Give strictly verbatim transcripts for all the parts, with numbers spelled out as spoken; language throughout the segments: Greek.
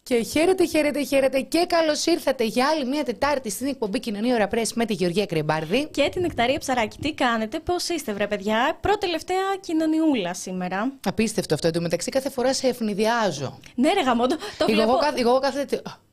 Και χαίρετε, χαίρετε, χαίρετε και καλώς ήρθατε για άλλη μια Τετάρτη στην εκπομπή Κοινωνία Ωρα Πρέσ με τη Γεωργία Κρεμπάρδη. Και την Νεκταρία Ψαράκη. Τι κάνετε, πώς είστε, βρε παιδιά? Πρώτη τελευταία κοινωνιούλα σήμερα. Απίστευτο αυτό. Εν τω μεταξύ, κάθε φορά σε ευνηδιάζω. Ναι, ρε γαμό, το, το Εγώ, βλέπω. κάθε, εγώ κάθε.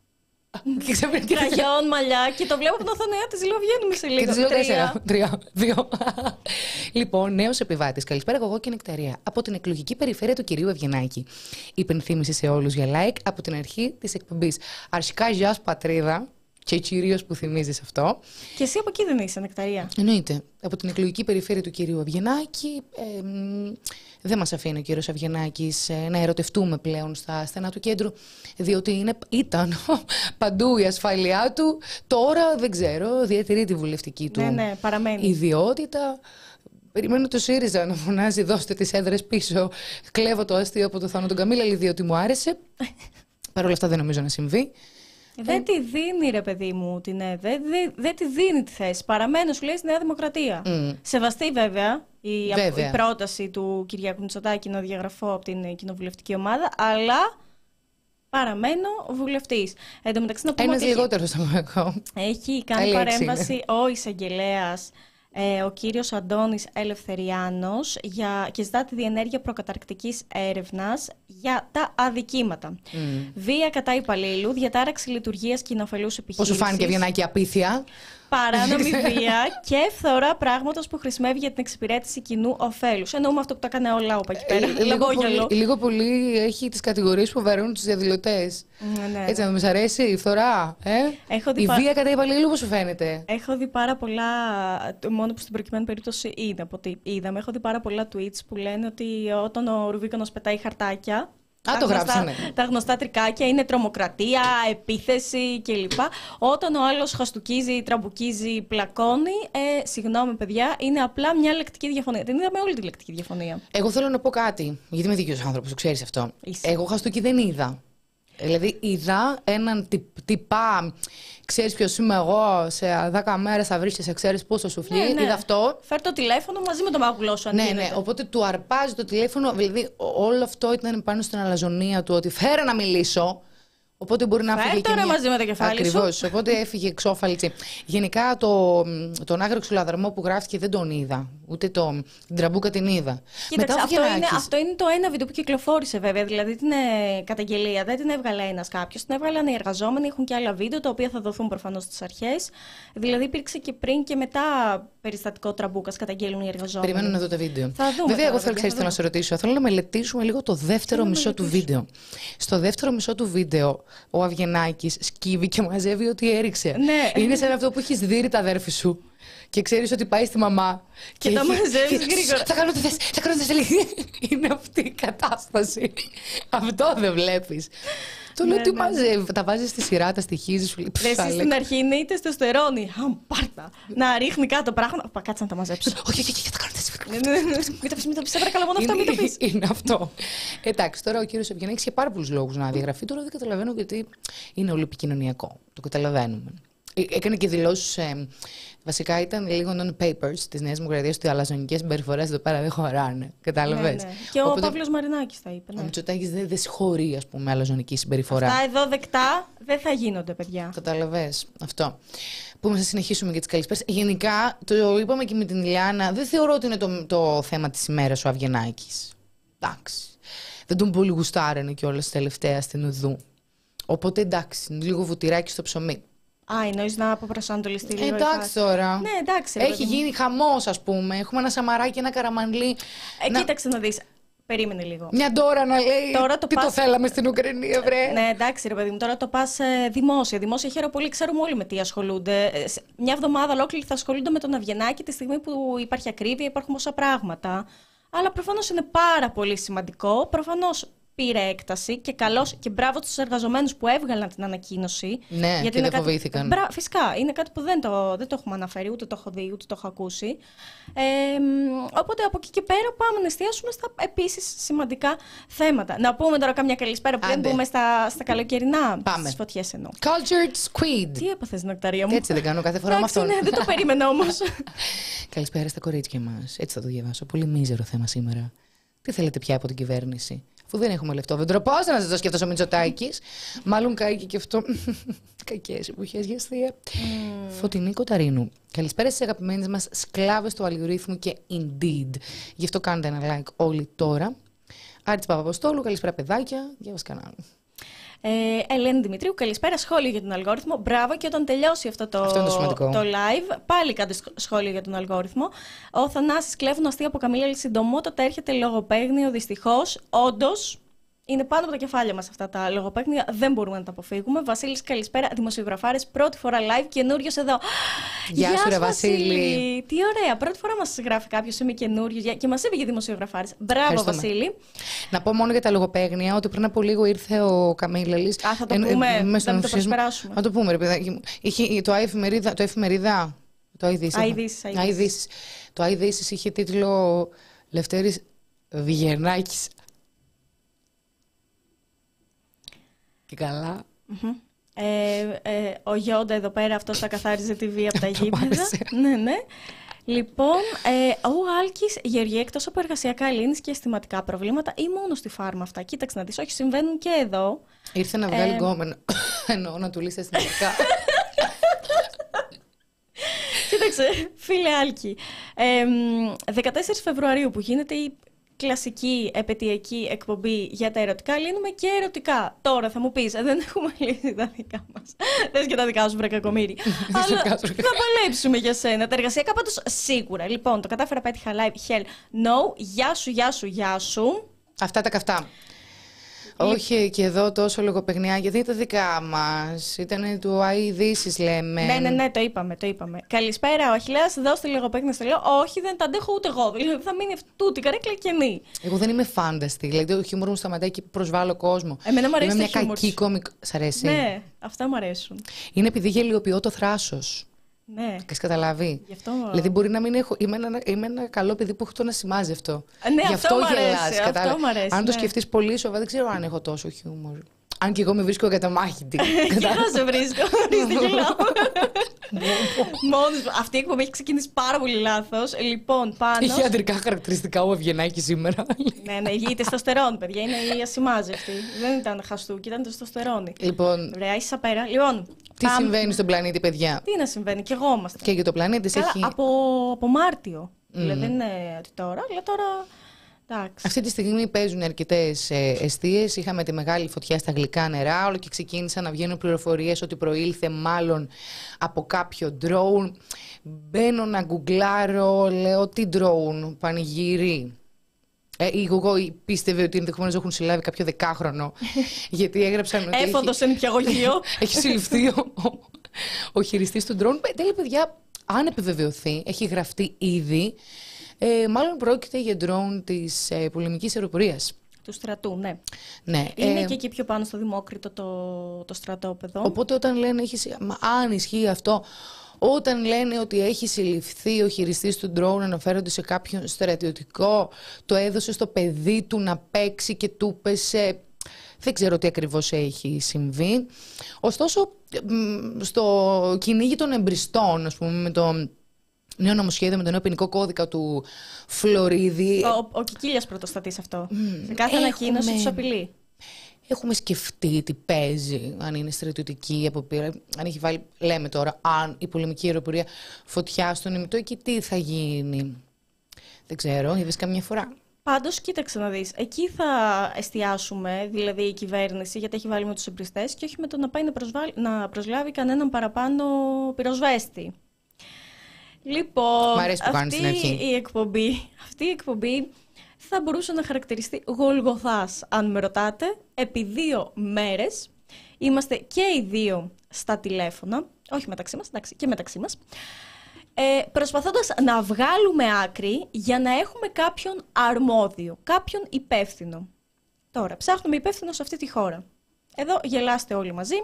Κραγιόν, μαλλιά και το βλέπω από την οθόνη τη. Λέω, βγαίνουμε σε λίγο. Και τις λέω τέσσερα. Τρία. Δύο. Λοιπόν, νέος επιβάτης. Καλησπέρα, εγώ και Νεκταρία. Από την εκλογική περιφέρεια του κυρίου Ευγενάκη. Υπενθύμηση σε όλους για like από την αρχή της εκπομπής. Αρχικά, γεια σου πατρίδα. Και κυρίως που θυμίζεις αυτό. Και εσύ από εκεί δεν είσαι, Νεκταρία? Εννοείται. Από την εκλογική περιφέρεια του κυρίου Ευγενάκη. Ε, δεν μας αφήνει ο κύριος Ευγενάκης ε, να ερωτευτούμε πλέον στα στενά του κέντρου, διότι είναι, ήταν παντού η ασφάλειά του. Τώρα δεν ξέρω, διατηρεί τη βουλευτική του ναι, ναι, παραμένει. ιδιότητα. Περιμένω το ΣΥΡΙΖΑ να φωνάζει «Δώστε τις έδρες πίσω». Κλέβω το αστείο από το Θάνο τον Καμίλαλη, διότι μου άρεσε. Παρ' όλα αυτά δεν νομίζω να συμβεί. Δεν ε... τη δίνει, ρε παιδί μου, την ΕΔ. Δεν δε, δε τη δίνει τη θέση. Παραμένω, σου λέει, στη Νέα Δημοκρατία. Mm. Σεβαστή, βέβαια, η, βέβαια, η πρόταση του Κυριάκου Μητσοτάκη να διαγραφώ από την κοινοβουλευτική ομάδα, αλλά παραμένω βουλευτής. Εν τω μεταξύ, να πούμε ένας λιγότερος θα έχω. Έχει κάνει παρέμβαση ο εισαγγελέας, Ε, ο κύριος Αντώνης Ελευθεριάνος για, και ζητά τη διενέργεια προκαταρκτικής έρευνας για τα αδικήματα. Mm. Βία κατά υπαλλήλου, διατάραξη λειτουργίας κοινοφελούς επιχείρησης. Πώς σου φάνηκε, Ευγενάκη, απίθεια? Παράνομη βία και φθορά πράγματος που χρησιμεύει για την εξυπηρέτηση κοινού ωφέλους. Εννοούμε αυτό που τα έκανε ο λαό εκεί πέρα. Ε, λίγο, πολύ, λίγο πολύ έχει τις κατηγορίες που βαρύνουν τους διαδηλωτές. Ναι, ναι. Έτσι, να μην μας αρέσει η φθορά, ε? Η πα... βία κατά υπαλλήλου, πώς σου φαίνεται? Έχω δει πάρα πολλά, μόνο που στην προκειμένη περίπτωση είδα, από ό,τι είδαμε, έχω δει πάρα πολλά tweets που λένε ότι όταν ο Ρουβίκονος πετάει χαρτάκια, Α, τα, το γνωστά, γράψανε. τα γνωστά τρικάκια είναι τρομοκρατία, επίθεση κλπ. Όταν ο άλλος χαστουκίζει, τραμπουκίζει, πλακώνει, ε, συγγνώμη παιδιά, είναι απλά μια λεκτική διαφωνία. Την είδαμε όλη τη λεκτική διαφωνία. Εγώ θέλω να πω κάτι, γιατί είμαι δίκαιος άνθρωπος, το ξέρεις αυτό. Είσαι. Εγώ χαστούκι δεν είδα. Δηλαδή είδα έναν τυπ, τυπά, ξέρεις ποιος είμαι εγώ, σε δέκα μέρες θα βρίσκεσαι, ξέρεις πόσο σου φλεί, ναι, ναι. Είδα αυτό. Φέρ το τηλέφωνο μαζί με το μάγουλό σου, αν ναι, γίνεται. ναι, οπότε του αρπάζει το τηλέφωνο, δηλαδή όλο αυτό ήταν πάνω στην αλαζονία του ότι φέρε να μιλήσω. Οπότε μπορεί να φύγει. Τώρα μια... μαζί με το κεφάλι Ακριβώς, σου. Οπότε έφυγε εξόφαλτη. Γενικά το, τον άγριο ξυλοδαρμό που γράφτηκε δεν τον είδα. Ούτε το, την τραμπούκα την είδα. Κοίταξε, αυτό, είναι, αυτό είναι το ένα βίντεο που κυκλοφόρησε βέβαια. Δηλαδή την ε, καταγγελία δεν την έβγαλε ένας κάποιος. Την έβγαλαν οι εργαζόμενοι. Έχουν και άλλα βίντεο τα οποία θα δοθούν προφανώς στις αρχές. Δηλαδή υπήρξε και πριν και μετά περιστατικό τραμπούκας, καταγγέλνουν οι εργαζόμενοι. Περιμένω να δω το βίντεο. Θα δούμε. Βέβαια, εγώ θέλω, ξέρεις, θέλω να σε ρωτήσω. Θέλω να μελετήσουμε λίγο το δεύτερο μισό του βίντεο. Στο δεύτερο μισό του βίντεο, ο Αυγενάκης σκύβει και μαζεύει ό,τι έριξε. Ναι. Είναι σαν αυτό που έχεις δει τα αδέρφη σου και ξέρεις ότι πάει στη μαμά. Και, και τα μαζεύεις γρήγορα. Θα κάνω το θες, θα κάνω το θες. Είναι αυτή η κατάσταση. Αυτό δεν βλέπεις. Το λέω ότι μαζεύει, τα βάζει στη σειρά, τα στοιχίζει, σου λέει. Εσύ στην αρχή είναι είτε στο στερόνι. Αμ, πάρτα. Να ρίχνει κάτω πράγματα. Κάτσε να τα μαζέψει. Όχι, όχι, όχι, θα κάνω έτσι. Μην τα πει, μην τα πει. Σε παρακαλώ, μόνο αυτό, μην τα πει. Είναι αυτό. Εντάξει, τώρα ο κύριος Ευγενάκης είχε πάρα πολλούς λόγους να διαγραφεί. Τώρα δεν καταλαβαίνω γιατί είναι όλο επικοινωνιακό. Το καταλαβαίνουμε. Έκανε και δηλώσεις. Ε, βασικά ήταν λίγο non-papers της Νέας Δημοκρατίας ότι οι αλαζονικές συμπεριφορές εδώ πέρα δεν χωράνε. Κατάλαβες. Ναι, ναι. Και ο Παύλος Μαρινάκης τα είπε. Ναι. Ο Μητσοτάκης δεν δε συγχωρεί, ας πούμε, αλαζονική συμπεριφορά. Αυτά εδώ δεκτά δεν θα γίνονται, παιδιά. Καταλαβες. Αυτό. Που θα συνεχίσουμε και τις καλησπέρες. Γενικά, το είπαμε και με την Ηλιάνα, δεν θεωρώ ότι είναι το, το θέμα της ημέρας ο Αυγενάκης. Εντάξει. Δεν τον πολύ γουστάρανε κιόλας τελευταία στην οδού. Οπότε εντάξει, λίγο βουτυράκι στο ψωμί. Α, εννοείς να αποπροσανατολιστεί λίγο. Εντάξει τώρα. Ναι, εντάξει. Έχει γίνει χαμός, ας πούμε. Έχουμε ένα Σαμαράκι, ένα Καραμανλή. Ε, να... Κοίταξε να δεις. Περίμενε λίγο. Μια τώρα να λέει τώρα το τι πας... το θέλαμε στην Ουκρανία, βρε. Ναι, εντάξει, ρε παιδί μου. Τώρα το πας ε, δημόσια. Δημόσια χαίρομαι πολύ. Ξέρουμε όλοι με τι ασχολούνται. Ε, μια εβδομάδα ολόκληρη θα ασχολούνται με τον Αυγενάκη τη στιγμή που υπάρχει ακρίβεια, υπάρχουν όσα πράγματα. Αλλά προφανώς είναι πάρα πολύ σημαντικό. Προφανώς πήρε έκταση και καλώς και μπράβο στους εργαζομένους που έβγαλαν την ανακοίνωση. Ναι, γιατί και δεν κάτι... φοβήθηκαν. Μπρα... Φυσικά, είναι κάτι που δεν το, δεν το έχουμε αναφέρει, ούτε το έχω δει, ούτε το έχω ακούσει. Ε, οπότε από εκεί και πέρα πάμε να εστιάσουμε στα επίσης σημαντικά θέματα. Να πούμε τώρα κάμια καλησπέρα που δεν μπούμε στα, στα καλοκαιρινά. Πάμε. Στις φωτιές εννοώ. Cultured Squid. Τι έπαθες, Νεκταρία μου. Έτσι δεν κάνω κάθε φορά με αυτό. Ναι, δεν το περίμενα όμως. Καλησπέρα στα κορίτσια μας. Έτσι θα το διαβάσω. Πολύ μίζερο θέμα σήμερα. Τι θέλετε πια από την κυβέρνηση? Αφού δεν έχουμε λεφτόβεντρο, πώς να σας το σκέφτος ο Μητσοτάκης. Μάλλον καήκε και αυτό. Κακές εποχές για αστεία. Mm. Φωτεινή Κοταρίνου. Καλησπέρα στις αγαπημένες μας σκλάβες του αλγορίθμου και Indeed. Γι' αυτό κάντε ένα like όλοι τώρα. Άρης Παπαποστόλου, καλησπέρα παιδάκια. Διάβασε κανένα. Ε, Ελένη Δημητρίου, καλησπέρα. Σχόλιο για τον αλγόριθμο. Μπράβο, και όταν τελειώσει αυτό το, αυτό το, το live, πάλι κάντε σχόλιο για τον αλγόριθμο. Ο Θανάσης, κλέβουν αστεία από Καμίλα, συντομότατα έρχεται λογοπαίγνιο, δυστυχώς. Όντως, είναι πάνω από τα κεφάλια μας αυτά τα λογοπαίγνια, δεν μπορούμε να τα αποφύγουμε. Βασίλης, καλησπέρα. Δημοσιογραφάρες, πρώτη φορά live, καινούριος εδώ. Γεια, Γεια σου, ρε Βασίλη. Τι ωραία. Πρώτη φορά μας γράφει κάποιος, είμαι καινούριος και μας είπε για δημοσιογραφάρες. Μπράβο, Βασίλη. Να πω μόνο για τα λογοπαίγνια ότι πριν από λίγο ήρθε ο Καμίλαλης. Α, θα το πούμε. Ε, ε, θα το προσπεράσουμε. Να το πούμε, ρε παιδάκι μου. Είχε το εφημερίδα. Το εφημερίδα. Το Ειδήσεις. Το Ειδήσεις είχε τίτλο Λευτέρης Βιγερνάκης. Και καλά. Mm-hmm. ε, ε, ο Γιόντα εδώ πέρα, αυτός θα καθάριζε τη βία από τα γήπεδα. Ναι, ναι. Λοιπόν, ε, ο Άλκης, Γεωργία, εκτός από εργασιακά λύνεις και αισθηματικά προβλήματα ή μόνο στη φάρμα αυτά? Κοίταξε να δεις, όχι, συμβαίνουν και εδώ. Ήρθε να βγάλει γκόμενο. Εννοώ να του λύσει αισθηματικά. Κοίταξε, φίλε Άλκη, ε, δεκατέσσερις Φεβρουαρίου που γίνεται η κλασική επαιτειακή εκπομπή για τα ερωτικά, λύνουμε και ερωτικά. Τώρα θα μου πεις, δεν έχουμε λύσει τα δικά μας. Θες και τα δικά σου, βρε κακομοίρη. Αλλά θα παλέψουμε για σένα. Τα εργασιακά πάντως σίγουρα. Λοιπόν, το κατάφερα, πέτυχα live. Hell no. Γεια σου, γεια σου, γεια σου. Αυτά τα καυτά. Όχι και εδώ τόσο λογοπαιγνιά, γιατί είναι τα δικά μας. Ήταν του Ειδήσεις, λέμε. Ναι, ναι, ναι, το είπαμε, το είπαμε. Καλησπέρα, ο Αχιλλέας, δώστε λογοπαίγνια στο λέω. Όχι, δεν τα αντέχω ούτε εγώ. Δηλαδή θα μείνει τούτη η καρέκλα κενή. Εγώ δεν είμαι φάνταστη. Δηλαδή το χιούμορ μου σταματάει και προσβάλλω κόσμο. Εμένα μου αρέσει. Είμαι μια κακή κόμικ. Σ' αρέσει? Ναι, αυτά μου αρέσουν. Είναι επειδή γελιοποιώ το θράσος. Ναι. Έχεις καταλάβει. Γι' αυτό... Δηλαδή μπορεί να μην έχω. Είμαι ένα, είμαι ένα καλό παιδί που έχω το να σημάζει αυτό. Ναι, γι' αυτό, αυτό γελάς. Αυτό μου αρέσει. Αν ναι. το σκεφτείς πολύ σοβαρά, δεν ξέρω αν έχω τόσο χιούμορ. Αν και εγώ με βρίσκω καταμάχητη. Και εγώ σε βρίσκω. Δεν γελάω. Μόνος. Αυτή η εκπομπή έχει ξεκινήσει πάρα πολύ λάθος. Λοιπόν, πάνω. Είχε αντρικά χαρακτηριστικά ο Ευγενάκης σήμερα. Ναι, ναι, η τεστοστερόνη, παιδιά. Είναι η ασημάζευτη. Δεν ήταν χαστούκι, ήταν τεστοστερόνη. Λοιπόν. Ωραία, είσαι απέρα. Λοιπόν. Τι πάμε... συμβαίνει στον πλανήτη, παιδιά? Τι να συμβαίνει, κι εγώ είμαστε. Και για το πλανήτη έχει. Από, από Μάρτιο. Mm. Δηλαδή δεν είναι ότι τώρα, αλλά τώρα. Εντάξει. Αυτή τη στιγμή παίζουν αρκετές ε, εστίες. Είχαμε τη μεγάλη φωτιά στα γλυκά νερά. Όλο και ξεκίνησαν να βγαίνουν πληροφορίες ότι προήλθε μάλλον από κάποιο drone. Μπαίνω να γκουγκλάρω, λέω τι drone, πανηγύρι. Ε, η Google πίστευε ότι ενδεχομένως έχουν συλλάβει κάποιο δεκάχρονο. Γιατί έγραψαν ότι. Έφοντο σε νηπιαγωγείο. Έχει συλληφθεί ο, ο, ο χειριστής του drone. Τέλει, παιδιά, αν επιβεβαιωθεί, έχει γραφτεί ήδη. Ε, μάλλον πρόκειται για ντρόουν της ε, πολεμικής αεροπορίας. Του στρατού, ναι. ναι Είναι ε, και εκεί πιο πάνω στο Δημόκριτο το, το στρατόπεδο. Οπότε όταν λένε, έχει, αν ισχύει αυτό, όταν λένε ότι έχει συλληφθεί ο χειριστής του ντρόουν, αναφέρονται σε κάποιον στρατιωτικό, το έδωσε στο παιδί του να παίξει και του πέσε. Δεν ξέρω τι ακριβώς έχει συμβεί. Ωστόσο, στο κυνήγι των εμπριστών, ας πούμε, με το νέο νομοσχέδιο, με τον νέο ποινικό κώδικα του Φλωρίδη. Ο, ο Κικίλιας πρωτοστατεί αυτό. Mm, σε κάθε ανακοίνωση τους απειλεί. Έχουμε σκεφτεί τι παίζει, αν είναι στρατιωτική αποπείρα, αν έχει βάλει, λέμε τώρα, αν η πολεμική αεροπορία φωτιά στον ημιτό, εκεί τι θα γίνει. Δεν ξέρω, είδες καμιά φορά. Πάντως, κοίταξε να δεις, εκεί θα εστιάσουμε, δηλαδή η κυβέρνηση, γιατί έχει βάλει με τους εμπριστές και όχι με το να πάει να, προσβάλει, να προσλάβει κανέναν παραπάνω πυροσβέστη. Λοιπόν, αυτή η, εκπομπή, αυτή η εκπομπή θα μπορούσε να χαρακτηριστεί Γολγοθάς, αν με ρωτάτε, επί δύο μέρες. Είμαστε και οι δύο στα τηλέφωνα, όχι μεταξύ μας, εντάξει, και μεταξύ μας, ε, προσπαθώντας να βγάλουμε άκρη για να έχουμε κάποιον αρμόδιο, κάποιον υπεύθυνο. Τώρα, ψάχνουμε υπεύθυνο σε αυτή τη χώρα. Εδώ γελάστε όλοι μαζί.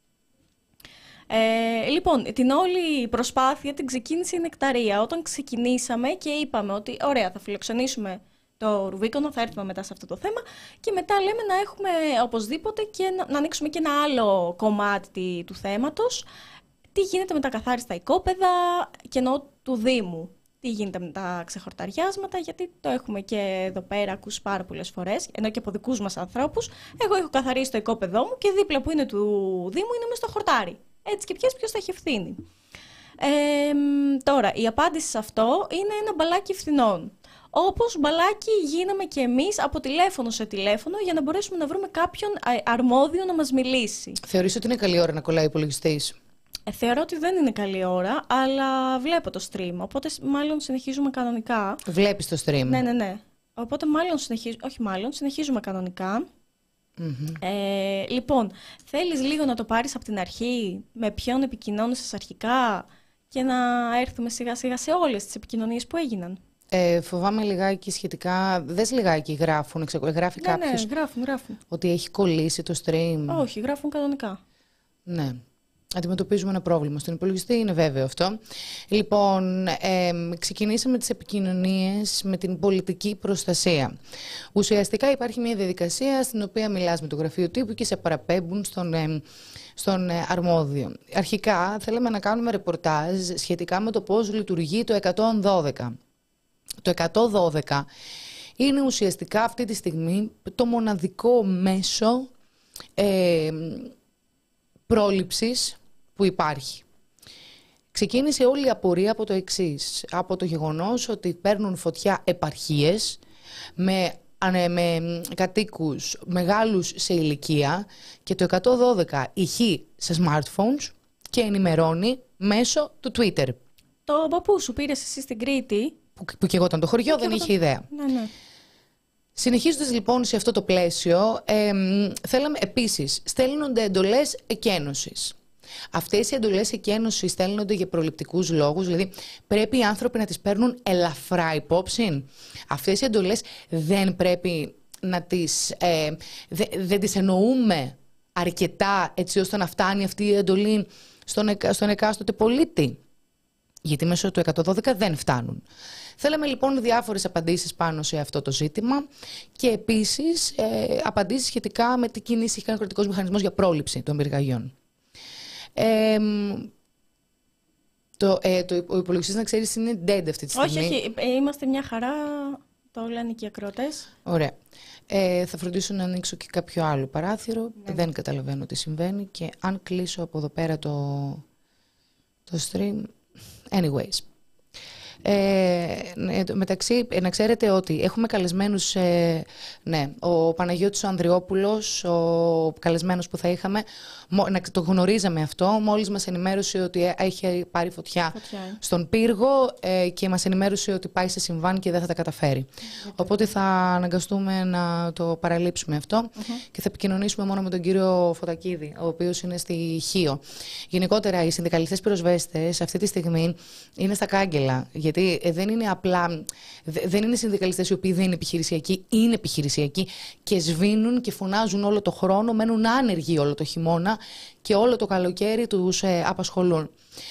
Ε, λοιπόν, την όλη προσπάθεια την ξεκίνησε η Νεκταρία. Όταν ξεκινήσαμε και είπαμε ότι ωραία, θα φιλοξενήσουμε το Ρουβίκονο, θα έρθουμε μετά σε αυτό το θέμα και μετά λέμε να έχουμε οπωσδήποτε και να, να ανοίξουμε και ένα άλλο κομμάτι του θέματος. Τι γίνεται με τα καθάριστα οικόπεδα και εννοώ του Δήμου. Τι τι γίνεται με τα ξεχορταριάσματα, γιατί το έχουμε και εδώ πέρα ακούσει πάρα πολλές φορές, ενώ και από δικούς μας ανθρώπους. Εγώ έχω καθαρίσει το οικόπεδό μου και δίπλα που είναι του Δήμου είναι μες στο χορτάρι. Έτσι και πιες ποιος θα έχει ευθύνη. Ε, τώρα, η απάντηση σε αυτό είναι ένα μπαλάκι ευθυνών. Όπως μπαλάκι γίναμε και εμείς από τηλέφωνο σε τηλέφωνο για να μπορέσουμε να βρούμε κάποιον αρμόδιο να μας μιλήσει. Θεωρείς ότι είναι καλή ώρα να κολλάει ο υπολογιστής? Ε, θεωρώ ότι δεν είναι καλή ώρα, αλλά βλέπω το stream, οπότε μάλλον συνεχίζουμε κανονικά. Βλέπεις το stream? Ναι, ναι, ναι. Οπότε μάλλον συνεχίζουμε, όχι μάλλον, συνεχίζουμε κανονικά. Mm-hmm. Ε, λοιπόν, θέλεις λίγο να το πάρεις από την αρχή, με ποιον επικοινώνησες αρχικά και να έρθουμε σιγά σιγά σε όλες τις επικοινωνίες που έγιναν? Ε, φοβάμαι λιγάκι σχετικά, δες λιγάκι γράφουν, γράφει ναι, κάποιος ναι, γράφουν, γράφουν. ότι έχει κολλήσει το stream? Όχι, γράφουν κανονικά. Ναι. Αντιμετωπίζουμε ένα πρόβλημα στον υπολογιστή, είναι βέβαιο αυτό. Λοιπόν, ε, ξεκινήσαμε τις επικοινωνίες με την πολιτική προστασία. Ουσιαστικά υπάρχει μια διαδικασία στην οποία μιλάς με το γραφείο τύπου και σε παραπέμπουν στον, ε, στον ε, αρμόδιο. Αρχικά θέλαμε να κάνουμε ρεπορτάζ σχετικά με το πώς λειτουργεί το εκατόν δώδεκα. Το εκατόν δώδεκα είναι ουσιαστικά αυτή τη στιγμή το μοναδικό μέσο ε, πρόληψης που υπάρχει. Ξεκίνησε όλη η απορία από το εξής, από το γεγονός ότι παίρνουν φωτιά επαρχίες με, με κατοίκους μεγάλους σε ηλικία και το εκατόν δώδεκα ηχεί σε smartphones και ενημερώνει μέσω του Twitter. Το παππού σου πήρες εσύ στην Κρήτη, που, που και εγώ ήταν το χωριό, δεν είχε ιδέα. Ναι, ναι. Συνεχίζοντας λοιπόν σε αυτό το πλαίσιο, ε, θέλαμε επίσης, στέλνονται εντολές εκένωσης. Αυτές οι εντολές εκένωσης στέλνονται για προληπτικούς λόγους, δηλαδή πρέπει οι άνθρωποι να τις παίρνουν ελαφρά υπόψη. Αυτές οι εντολές δεν πρέπει να τις, ε, δε, δεν τις εννοούμε αρκετά έτσι ώστε να φτάνει αυτή η εντολή στον, στον εκάστοτε πολίτη. Γιατί μέσω του εκατόν δώδεκα δεν φτάνουν. Θέλαμε λοιπόν διάφορες απαντήσεις πάνω σε αυτό το ζήτημα και επίσης ε, απαντήσεις σχετικά με τι κινήσεις έχει κάνει ο κρατικός μηχανισμός για πρόληψη των πυρκαγιών. Ε, το, ε, το, ο υπολογιστής, να ξέρεις, είναι dead αυτή τη στιγμή. Όχι, όχι, είμαστε μια χαρά, το λένε και οι ακροατές. Ωραία. Ε, θα φροντίσω να ανοίξω και κάποιο άλλο παράθυρο. Ναι. Δεν καταλαβαίνω τι συμβαίνει και αν κλείσω από εδώ πέρα το, το stream... Anyways. Ε, μεταξύ, να ξέρετε ότι έχουμε καλεσμένους, ε, ναι, ο Παναγιώτης ο Ανδριόπουλος, ο καλεσμένος που θα είχαμε, να το γνωρίζαμε αυτό, μόλις μας ενημέρωσε ότι έχει πάρει φωτιά, φωτιά. στον πύργο ε, και μας ενημέρωσε ότι πάει σε συμβάν και δεν θα τα καταφέρει. Mm-hmm. Οπότε θα αναγκαστούμε να το παραλείψουμε αυτό mm-hmm. και θα επικοινωνήσουμε μόνο με τον κύριο Φωτακίδη, ο οποίος είναι στη Χίο. Γενικότερα, οι συνδικαλιστές πυροσβέστες αυτή τη στιγμή είναι στα κάγκελα, γιατί δεν είναι απλά, δεν είναι συνδικαλιστές οι οποίοι δεν είναι επιχειρησιακοί, είναι επιχειρησιακοί και σβήνουν και φωνάζουν όλο το χρόνο, μένουν άνεργοι όλο το χειμώνα και όλο το καλοκαίρι τους ε, απασχολούν.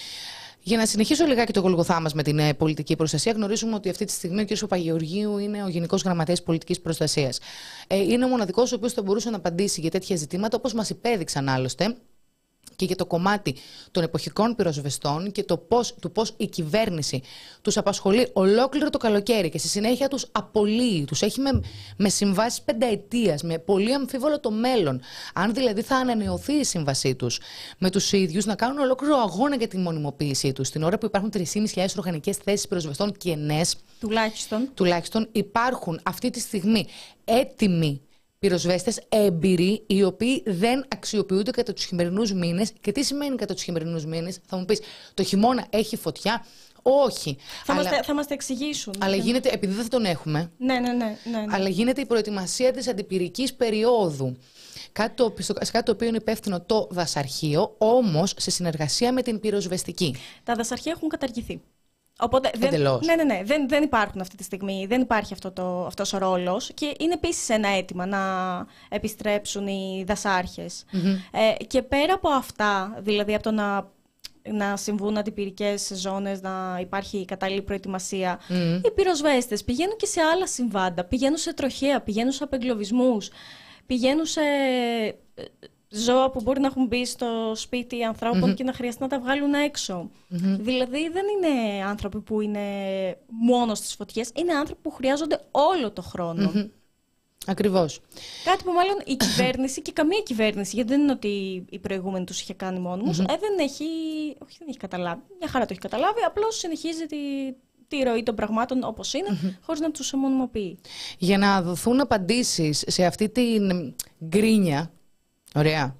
Για να συνεχίσω λιγάκι το γολγοθά μας με την ε, πολιτική προστασία, γνωρίζουμε ότι αυτή τη στιγμή ο κ. Παπαγεωργίου είναι ο Γενικός Γραμματέας Πολιτικής Προστασίας. Ε, είναι ο μοναδικός ο οποίος θα μπορούσε να απαντήσει για τέτοια ζητήματα, όπως μας υπέδειξαν άλλωστε, και για το κομμάτι των εποχικών πυροσβεστών και το πώς, του πώς η κυβέρνηση τους απασχολεί ολόκληρο το καλοκαίρι και στη συνέχεια τους απολύει, τους έχει με, με συμβάσεις πενταετίας, με πολύ αμφίβολο το μέλλον. Αν δηλαδή θα ανανεωθεί η σύμβασή τους με τους ίδιους, να κάνουν ολόκληρο αγώνα για τη μονιμοποίησή τους, την ώρα που υπάρχουν τρεις χιλιάδες πεντακόσιες οργανικές θέσεις πυροσβεστών κενές, τουλάχιστον. τουλάχιστον υπάρχουν αυτή τη στιγμή έτοιμοι πυροσβέστες έμπειροι, οι οποίοι δεν αξιοποιούνται κατά τους χειμερινούς μήνες. Και τι σημαίνει κατά τους χειμερινούς μήνες? Θα μου πεις, το χειμώνα έχει φωτιά? Όχι. Θα, αλλά... μας, θα μας τα εξηγήσουν. Αλλά γίνεται, επειδή δεν θα τον έχουμε, ναι, ναι, ναι, ναι, ναι. αλλά γίνεται η προετοιμασία της αντιπυρικής περίοδου. Κάτι το, σε κάτι το οποίο είναι υπεύθυνο το δασαρχείο, όμως σε συνεργασία με την πυροσβεστική. Τα δασαρχεία έχουν καταργηθεί. Οπότε δεν, Εντελώς. Ναι, ναι, ναι, δεν, δεν υπάρχουν αυτή τη στιγμή, δεν υπάρχει αυτό το, αυτός ο ρόλος και είναι επίσης ένα αίτημα να επιστρέψουν οι δασάρχες. Mm-hmm. Ε, και πέρα από αυτά, δηλαδή από το να, να συμβούν αντιπυρικές ζώνες, να υπάρχει κατάλληλη προετοιμασία, mm-hmm. οι πυροσβέστες πηγαίνουν και σε άλλα συμβάντα, πηγαίνουν σε τροχέα, πηγαίνουν σε απεγκλωβισμούς, πηγαίνουν σε... ζώα που μπορεί να έχουν μπει στο σπίτι ανθρώπων mm-hmm. και να χρειαστεί να τα βγάλουν έξω. Mm-hmm. Δηλαδή δεν είναι άνθρωποι που είναι μόνο στις φωτιές, είναι άνθρωποι που χρειάζονται όλο το χρόνο. Mm-hmm. Ακριβώς. Κάτι που μάλλον η κυβέρνηση και καμία κυβέρνηση, γιατί δεν είναι ότι η προηγούμενη τους είχε κάνει μόνιμους, mm-hmm. ε, δεν έχει, όχι δεν έχει καταλάβει, μια χαρά το έχει καταλάβει, απλώς συνεχίζει τη, τη ροή των πραγμάτων όπως είναι, mm-hmm. χωρίς να τους μονιμοποιεί. Για να δοθούν απαντήσεις σε αυτή την γκρίνια, ωραία,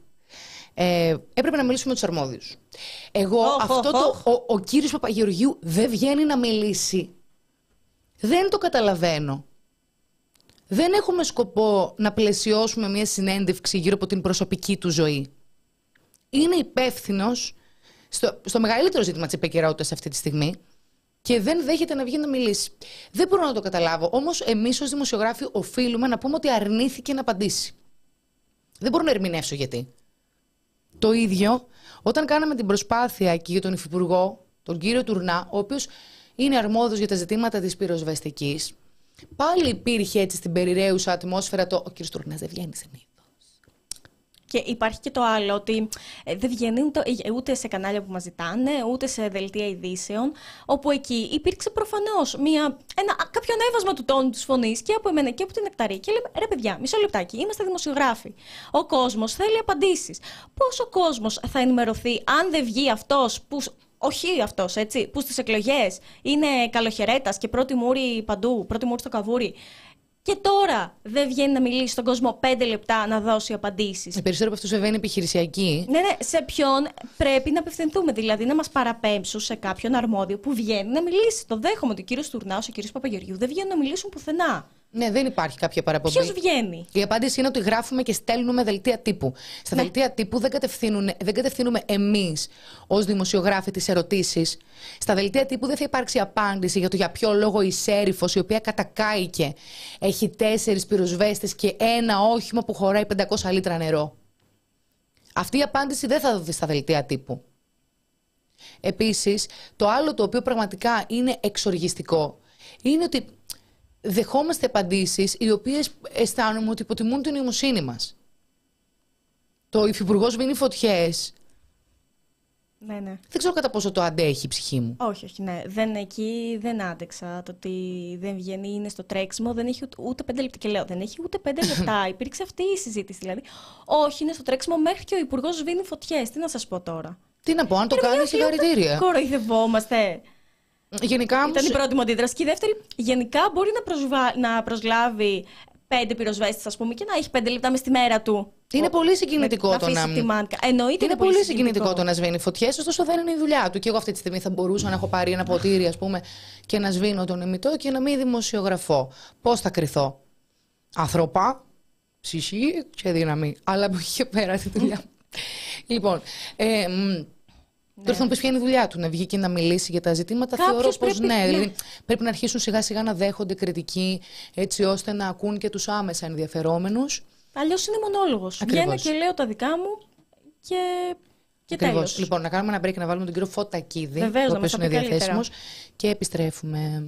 ε, έπρεπε να μιλήσουμε με τους αρμόδιους. Εγώ oh, αυτό oh, το, oh. Ο, ο κύριος Παπαγεωργίου δεν βγαίνει να μιλήσει. Δεν το καταλαβαίνω. Δεν έχουμε σκοπό να πλαισιώσουμε μια συνέντευξη γύρω από την προσωπική του ζωή. Είναι υπεύθυνος στο, στο μεγαλύτερο ζήτημα της επικαιρότητας αυτή τη στιγμή και δεν δέχεται να βγει να μιλήσει. Δεν μπορώ να το καταλάβω. Όμως εμείς ως δημοσιογράφοι οφείλουμε να πούμε ότι αρνήθηκε να απαντήσει. Δεν μπορώ να ερμηνεύσω γιατί. Το ίδιο όταν κάναμε την προσπάθεια και για τον Υφυπουργό, τον κύριο Τουρνά, ο οποίος είναι αρμόδιος για τα ζητήματα της πυροσβεστικής. Πάλι υπήρχε έτσι στην περιραίουσα ατμόσφαιρα το «Ο κύριος Τουρνάς δεν βγαίνει συνήθως». Και υπάρχει και το άλλο, ότι δεν βγαίνει ούτε σε κανάλια που μας ζητάνε, ούτε σε δελτία ειδήσεων, όπου εκεί υπήρξε προφανώς μια, ένα, κάποιο ανέβασμα του τόνου της φωνής και από εμένα και από την Νεκταρή. Και λέμε, ρε παιδιά, μισό λεπτάκι, είμαστε δημοσιογράφοι. Ο κόσμος θέλει απαντήσεις. Πώς ο κόσμος θα ενημερωθεί αν δεν βγει αυτός που... Όχι αυτός, έτσι, που στις εκλογές είναι καλοχαιρέτας και πρώτη μούρη παντού, πρώτη μούρη στο καβούρι. Και τώρα δεν βγαίνει να μιλήσει στον κόσμο πέντε λεπτά να δώσει απαντήσεις. Οι περισσότεροι από αυτούς βέβαια είναι επιχειρησιακοί. Ναι, ναι, σε ποιον πρέπει να απευθυνθούμε, δηλαδή να μας παραπέμψουν σε κάποιον αρμόδιο που βγαίνει να μιλήσει. Το δέχομαι ότι ο κύριος Τουρνάος, ο κύριος Παπαγεωργίου δεν βγαίνουν να μιλήσουν πουθενά. Ναι, δεν υπάρχει κάποια παραπομπή. Ποιος βγαίνει? Η απάντηση είναι ότι γράφουμε και στέλνουμε δελτία τύπου. Στα ναι. δελτία τύπου δεν, δεν κατευθύνουμε εμείς ως δημοσιογράφοι τις ερωτήσεις. Στα δελτία τύπου δεν θα υπάρξει απάντηση για το για ποιο λόγο η Σέριφος, η οποία κατακάηκε, έχει τέσσερις πυροσβέστες και ένα όχημα που χωράει πεντακόσια λίτρα νερό. Αυτή η απάντηση δεν θα δοθεί στα δελτία τύπου. Επίσης, το άλλο το οποίο πραγματικά είναι εξοργιστικό είναι ότι δεχόμαστε απαντήσεις οι οποίες αισθάνομαι ότι υποτιμούν την νοημοσύνη μας. Το Υφυπουργός σβήνει φωτιές. Ναι, ναι. Δεν ξέρω κατά πόσο το αντέχει η ψυχή μου. Όχι, όχι, ναι. Δεν, εκεί δεν άντεξα. Το ότι δεν βγαίνει, είναι στο τρέξιμο, δεν έχει ούτε, ούτε πέντε λεπτά. Και λέω, δεν έχει ούτε πέντε λεπτά. Υπήρξε αυτή η συζήτηση δηλαδή. Όχι, είναι στο τρέξιμο μέχρι και ο Υπουργός σβήνει φωτιές. Τι να σας πω τώρα? Τι να πω, αν το κάνει, συγχαρητήρια. Κοροϊδευόμαστε. Γενικά, ήταν όμως... η πρώτη μου αντίδραση. Και η δεύτερη, γενικά μπορεί να, προσβα... να προσλάβει πέντε πυροσβέστες, ας πούμε, και να έχει πέντε λεπτά μες τη μέρα του. Είναι πολύ συγκινητικό να το να. Εννοείται είναι πολύ συγκινητικό το να σβήνει φωτιές, ωστόσο δεν είναι η δουλειά του. Και εγώ αυτή τη στιγμή θα μπορούσα να έχω πάρει ένα ποτήρι, ας πούμε, και να σβήνω τον ημιτό και να μην δημοσιογραφώ. Πώς θα κριθώ? Άνθρωπα, ψυχή και δύναμη. Αλλά από εκεί και πέρα τη δουλειά μου. Λοιπόν. Ε, Ναι. Τώρα θα μου πει ποια είναι η δουλειά του, να βγει και να μιλήσει για τα ζητήματα. Κάποιος Θεωρώ πως πρέπει... ναι. ναι. Δηλαδή, πρέπει να αρχίσουν σιγά σιγά να δέχονται κριτική, έτσι ώστε να ακούν και τους άμεσα ενδιαφερόμενους. Αλλιώς είναι μονόλογος. Βγαίνω και λέω τα δικά μου και, και τέλος. Λοιπόν, να κάνουμε ένα break, να βάλουμε τον κύριο Φωτακίδη, Βεβαίως, ο οποίος είναι διαθέσιμος, και επιστρέφουμε.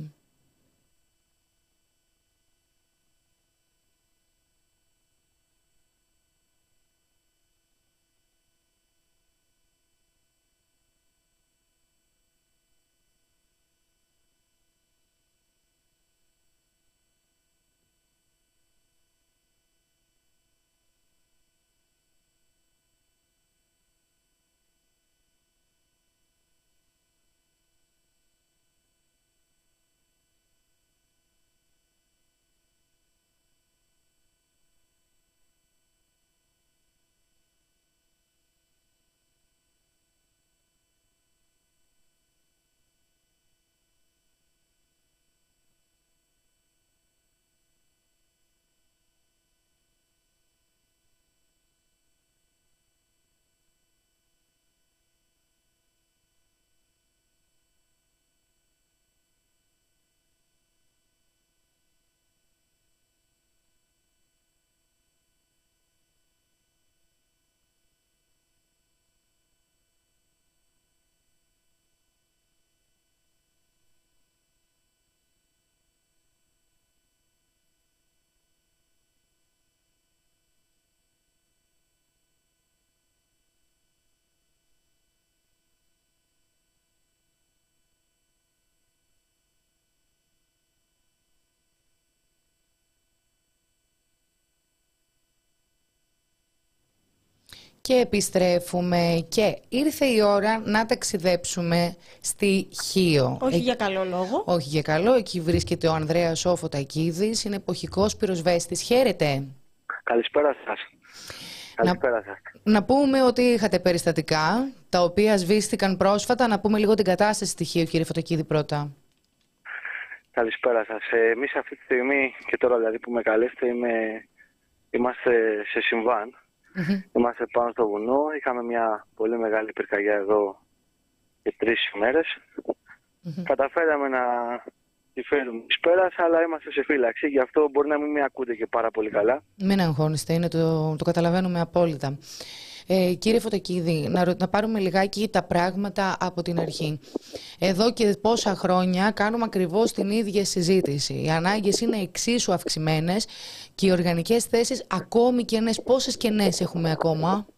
Και επιστρέφουμε και ήρθε η ώρα να ταξιδέψουμε στη Χίο. Όχι Ε... για καλό λόγο. Όχι για καλό, εκεί βρίσκεται ο Ανδρέας ο Φωτακίδης, είναι εποχικός πυροσβέστης. Χαίρετε. Καλησπέρα σας. Καλησπέρα σας. Να, να πούμε ότι είχατε περιστατικά, τα οποία σβήστηκαν πρόσφατα. Να πούμε λίγο την κατάσταση στη Χίο, κύριε Φωτακίδη, πρώτα. Καλησπέρα σας. Εμείς αυτή τη στιγμή, και τώρα δηλαδή που με καλέσετε, είμαι... είμαστε σε συμβάν. Mm-hmm. Είμαστε πάνω στο βουνό. Είχαμε μια πολύ μεγάλη πυρκαγιά εδώ και τρεις ημέρες. Mm-hmm. Καταφέραμε να τη φέρουμε εις πέρας, αλλά είμαστε σε φύλαξη. Γι' αυτό μπορεί να μην με ακούτε και πάρα πολύ καλά. Μην αγχώνεστε, είναι το, το καταλαβαίνουμε απόλυτα. Ε, κύριε Φωτακίδη, να, να πάρουμε λιγάκι τα πράγματα από την αρχή. Εδώ και πόσα χρόνια κάνουμε ακριβώς την ίδια συζήτηση. Οι ανάγκες είναι εξίσου αυξημένες και οι οργανικές θέσεις ακόμη κενές. Πόσες κενές έχουμε ακόμα?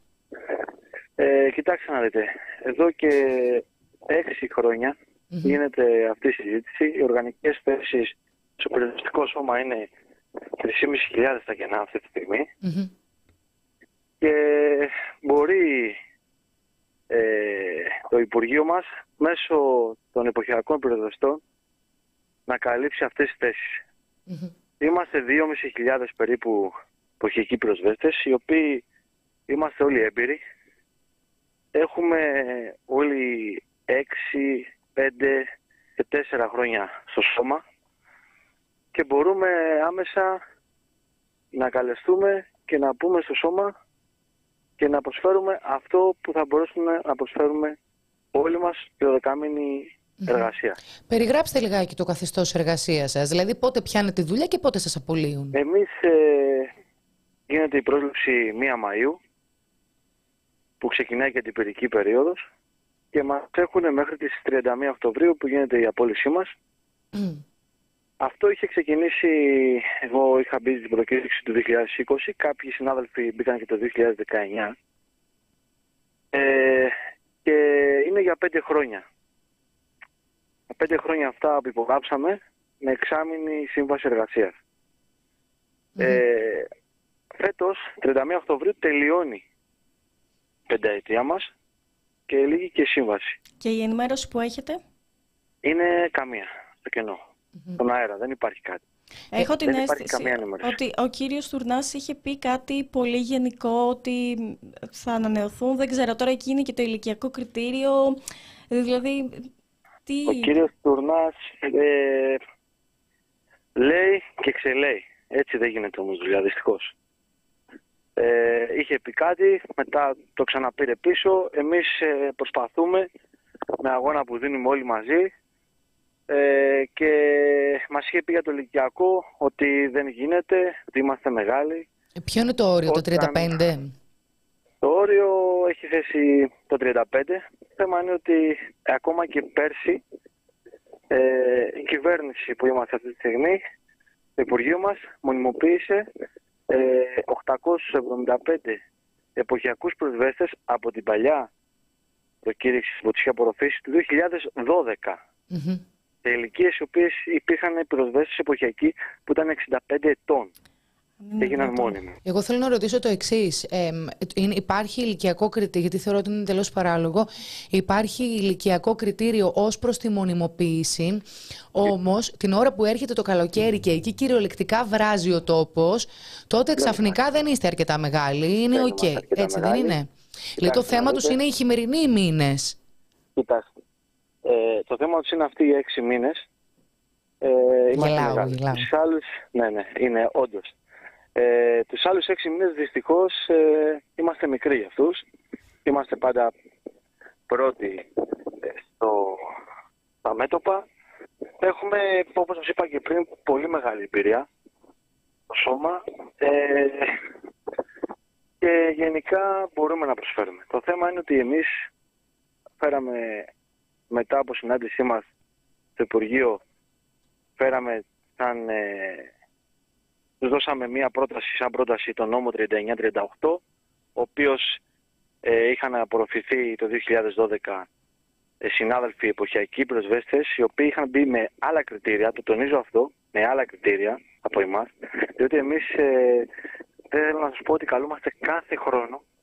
Ε, κοιτάξτε να δείτε. Εδώ και έξι χρόνια mm-hmm. γίνεται αυτή η συζήτηση. Οι οργανικές θέσεις στο πυροσβεστικό σώμα είναι τρεις χιλιάδες πεντακόσια τα κενά αυτή τη στιγμή. Mm-hmm. Και μπορεί ε, το Υπουργείο μας μέσω των εποχιακών πυροσβεστών να καλύψει αυτές τις θέσεις. Mm-hmm. Είμαστε δύο χιλιάδες πεντακόσια περίπου εποχιακοί πυροσβέστες, οι οποίοι είμαστε όλοι έμπειροι. Έχουμε όλοι έξι, πέντε και τέσσερα χρόνια στο σώμα και μπορούμε άμεσα να καλεστούμε και να πούμε στο σώμα και να προσφέρουμε αυτό που θα μπορέσουμε να προσφέρουμε όλοι μας τη δωδεκάμηνη εργασία. Mm-hmm. Περιγράψτε λιγάκι το καθεστώς εργασίας σας, δηλαδή πότε πιάνετε δουλειά και πότε σας απολύουν. Εμείς ε, γίνεται η πρόσληψη πρώτη Μαΐου που ξεκινάει και την πυρική περίοδος και μας έχουν μέχρι τις τριάντα μία Οκτωβρίου που γίνεται η απόλυσή μας. Mm. Αυτό είχε ξεκινήσει, εγώ είχα μπει στην προκήρυξη του δύο χιλιάδες είκοσι, κάποιοι συνάδελφοι μπήκαν και το δύο χιλιάδες δεκαεννιά ε, και είναι για πέντε χρόνια. Τα πέντε χρόνια αυτά που υπογράψαμε με εξάμηνη σύμβαση εργασίας. Mm. Ε, φέτος, τριάντα μία Οκτωβρίου, τελειώνει η πενταετία μας και λήγει και η σύμβαση. Και η ενημέρωση που έχετε? Είναι καμία, στο κενό. Mm-hmm. Στον αέρα, δεν υπάρχει κάτι. Έχω την δεν αίσθηση ότι ο κύριος Τουρνάς είχε πει κάτι πολύ γενικό, ότι θα ανανεωθούν, δεν ξέρω, τώρα εκεί είναι και το ηλικιακό κριτήριο, δηλαδή... Τι... Ο κύριος Τουρνάς ε, λέει και ξελέει, έτσι δεν γίνεται όμως δουλειά, δυστυχώς. Ε, είχε πει κάτι, μετά το ξαναπήρε πίσω, εμείς ε, προσπαθούμε με αγώνα που δίνουμε όλοι μαζί. Ε, και μας είχε πει για το ηλικιακό ότι δεν γίνεται, ότι είμαστε μεγάλοι. Ε, ποιο είναι το όριο, όταν... το τριάντα πέντε? Το όριο έχει θέσει το τριάντα πέντε. Το θέμα είναι ότι ακόμα και πέρσι ε, η κυβέρνηση που είμαστε αυτή τη στιγμή, το Υπουργείο μας μονιμοποίησε ε, οκτακόσιους εβδομήντα πέντε εποχιακούς πυροσβέστες από την παλιά προκήρυξη που τους είχε απορροφήσει του δύο χιλιάδες δώδεκα. Mm-hmm. Σε ηλικίες οι οποίες υπήρχαν πυροσβέστες εποχιακοί που ήταν εξήντα πέντε ετών. Mm, έγιναν μόνιμοι. Εγώ θέλω να ρωτήσω το εξής. Ε, υπάρχει ηλικιακό κριτήριο, γιατί θεωρώ ότι είναι τελώς παράλογο. Υπάρχει ηλικιακό κριτήριο ως προς τη μονιμοποίηση. Όμως, την ώρα που έρχεται το καλοκαίρι και εκεί κυριολεκτικά βράζει ο τόπος, τότε ξαφνικά δεν είστε αρκετά μεγάλοι. Είναι οκ. Okay. Έτσι μεγάλη. Δεν είναι? Δηλαδή το θέμα τους είναι οι χειμερινοί μήνες. Κοιτάξτε. Ε, το θέμα τους είναι αυτοί οι έξι μήνες. Ε, γελάω, γελάω. Τους άλλους, ναι, ναι, είναι όντως. Ε, τους άλλους έξι μήνες δυστυχώς ε, είμαστε μικροί για αυτούς. Είμαστε πάντα πρώτοι ε, στο, στα μέτωπα. Έχουμε, όπως σας είπα και πριν, πολύ μεγάλη εμπειρία στο σώμα ε, και γενικά μπορούμε να προσφέρουμε. Το θέμα είναι ότι εμείς φέραμε, μετά από συνάντησή μας στο Υπουργείο, φέραμε σαν, ε, τους δώσαμε μία πρόταση, σαν πρόταση τον νόμο τριάντα εννιά τριάντα οκτώ, ο οποίος ε, είχαν απορροφηθεί το δύο χιλιάδες δώδεκα ε, συνάδελφοι εποχιακοί πυροσβέστες, οι οποίοι είχαν μπει με άλλα κριτήρια, το τονίζω αυτό, με άλλα κριτήρια από εμάς, διότι εμείς, ε, δεν θέλω να σας πω ότι καλούμαστε κάθε χρόνο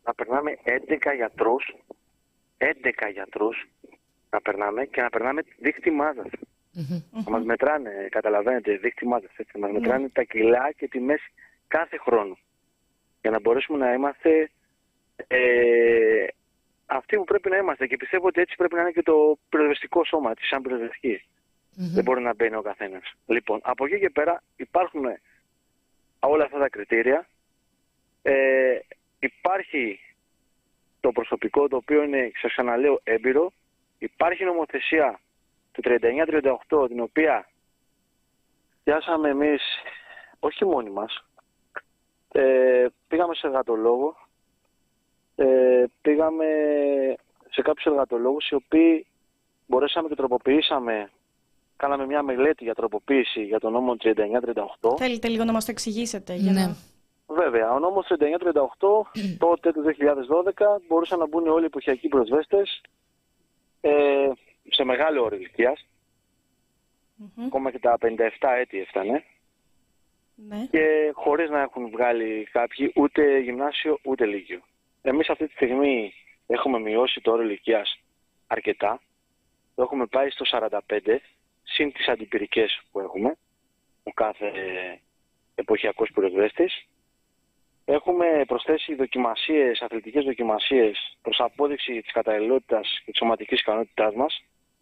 να περνάμε έντεκα γιατρούς, έντεκα γιατρούς να περνάμε και να περνάμε δίχτυ μάζας. Mm-hmm. Να μας μετράνε, καταλαβαίνετε, δίχτυ μάζας, έτσι, μας μετράνε mm. τα κιλά και τη μέση κάθε χρόνο. Για να μπορέσουμε να είμαστε ε, αυτοί που πρέπει να είμαστε. Και πιστεύω ότι έτσι πρέπει να είναι και το πυροσβεστικό σώμα, έτσι, σαν πυροσβεστική. Mm-hmm. Δεν μπορεί να μπαίνει ο καθένας. Λοιπόν, από εκεί και πέρα υπάρχουν όλα αυτά τα κριτήρια. Ε, υπάρχει το προσωπικό το οποίο είναι, σας ξαναλέω, έμπειρο. Υπάρχει νομοθεσία του τριάντα εννιά τριάντα οκτώ, την οποία πιάσαμε εμείς, όχι μόνοι μας. Ε, πήγαμε σε εργατολόγο, ε, πήγαμε σε κάποιους εργατολόγους οι οποίοι μπορέσαμε και τροποποιήσαμε, κάναμε μια μελέτη για τροποποίηση για τον νόμο τριάντα εννιά τριάντα οκτώ. Θέλετε λίγο να μας το εξηγήσετε? Για ναι. να... Βέβαια, ο νόμος τριάντα εννιά τριάντα οκτώ τότε το δύο χιλιάδες δώδεκα μπορούσαν να μπουν όλοι οι εποχιακοί πυροσβέστες ε, σε μεγάλο όρο ηλικίας. Mm-hmm. Ακόμα και τα πενήντα επτά έτη έφτανε. Ναι. Και χωρίς να έχουν βγάλει κάποιοι ούτε γυμνάσιο ούτε λύκειο. Εμείς αυτή τη στιγμή έχουμε μειώσει το όρο ηλικίας αρκετά. Το έχουμε πάει στο σαράντα πέντε, συν τις αντιπυρικές που έχουμε, ο κάθε εποχιακός πυροσβέστης. Έχουμε προσθέσει δοκιμασίες, αθλητικές δοκιμασίες προς απόδειξη της καταλληλότητας και της σωματικής ικανότητάς μας.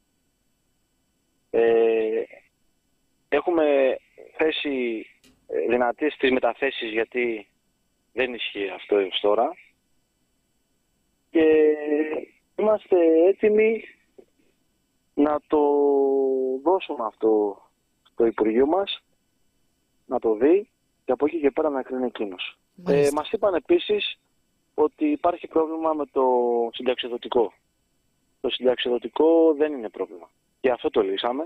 Ε, έχουμε θέσει δυνατές τις μεταθέσεις, γιατί δεν ισχύει αυτό έως τώρα. Και είμαστε έτοιμοι να το δώσουμε αυτό στο Υπουργείο μας, να το δει και από εκεί και πέρα να κρίνει εκείνος. Ε, μας είπαν επίσης ότι υπάρχει πρόβλημα με το συνταξιοδοτικό. Το συνταξιοδοτικό δεν είναι πρόβλημα. Και αυτό το λύσαμε.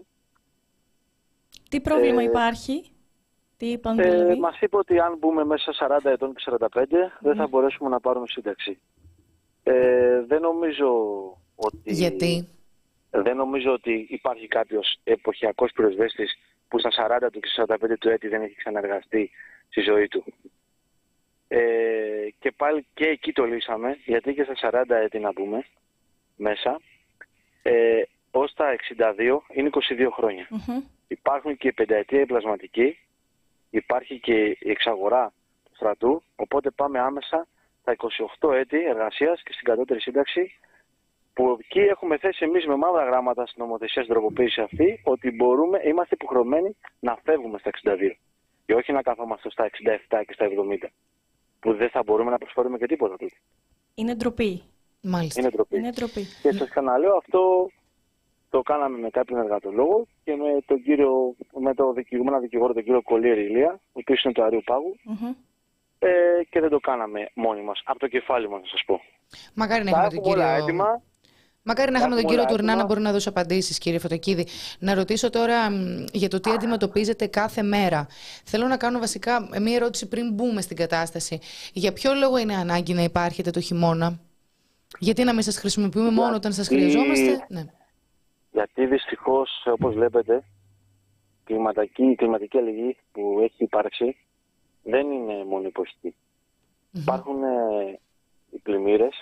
Τι πρόβλημα ε, υπάρχει? Τι είπαν ε, δηλαδή? Μας είπε ότι αν μπούμε μέσα σαράντα ετών και σαράντα πέντε mm. δεν θα μπορέσουμε να πάρουμε σύνταξη. Ε, δεν νομίζω ότι... Γιατί? Δεν νομίζω ότι υπάρχει κάποιος εποχιακός πυροσβέστης που στα σαράντα του και σαράντα πέντε του έτη δεν έχει ξαναεργαστεί στη ζωή του. Ε, και πάλι και εκεί το λύσαμε, γιατί και στα σαράντα έτη να πούμε μέσα, ε, ως τα εξήντα δύο είναι είκοσι δύο χρόνια. Mm-hmm. Υπάρχουν και η πενταετία η πλασματική, υπάρχει και η εξαγορά του στρατού, οπότε πάμε άμεσα στα είκοσι οκτώ έτη εργασίας και στην κατώτερη σύνταξη, που εκεί έχουμε θέσει εμείς με μαύρα γράμματα στην νομοθεσία στην τροποποίηση αυτή, ότι μπορούμε, είμαστε υποχρεωμένοι να φεύγουμε στα εξήντα δύο και όχι να καθόμαστε στα εξήντα επτά και στα εβδομήντα, που δεν θα μπορούμε να προσφέρουμε και τίποτα τότε. Είναι ντροπή. Μάλιστα. Είναι ντροπή. Είναι ντροπή. Και σας ξαναλέω, αυτό το κάναμε με κάποιον εργατολόγο και με τον κύριο, με το δικηγόρο, δικηγόρο τον κύριο Κολίερη Ηλία, ο οποίος είναι του Αρείου Πάγου, Mm-hmm. ε, και δεν το κάναμε μόνοι μας, από το κεφάλι μας να σας πω. Μακάρι να είχαμε τον κύριο... έτοιμα. Μακάρι να είχαμε τον κύριο Τουρνά να μπορεί να δώσει απαντήσεις, κύριε Φωτοκίδη. Να ρωτήσω τώρα για το τι αντιμετωπίζετε κάθε μέρα. Θέλω να κάνω βασικά μία ερώτηση πριν μπούμε στην κατάσταση. Για ποιο λόγο είναι ανάγκη να υπάρχετε το χειμώνα? Γιατί να μην σας χρησιμοποιούμε μόνο όταν σας χρειαζόμαστε? Ναι. Γιατί δυστυχώς, όπως βλέπετε, κλιματική, η κλιματική αλλαγή που έχει υπάρξει δεν είναι μόνο εποχική. Mm-hmm. Υπάρχουν ε, οι πλημμύρες,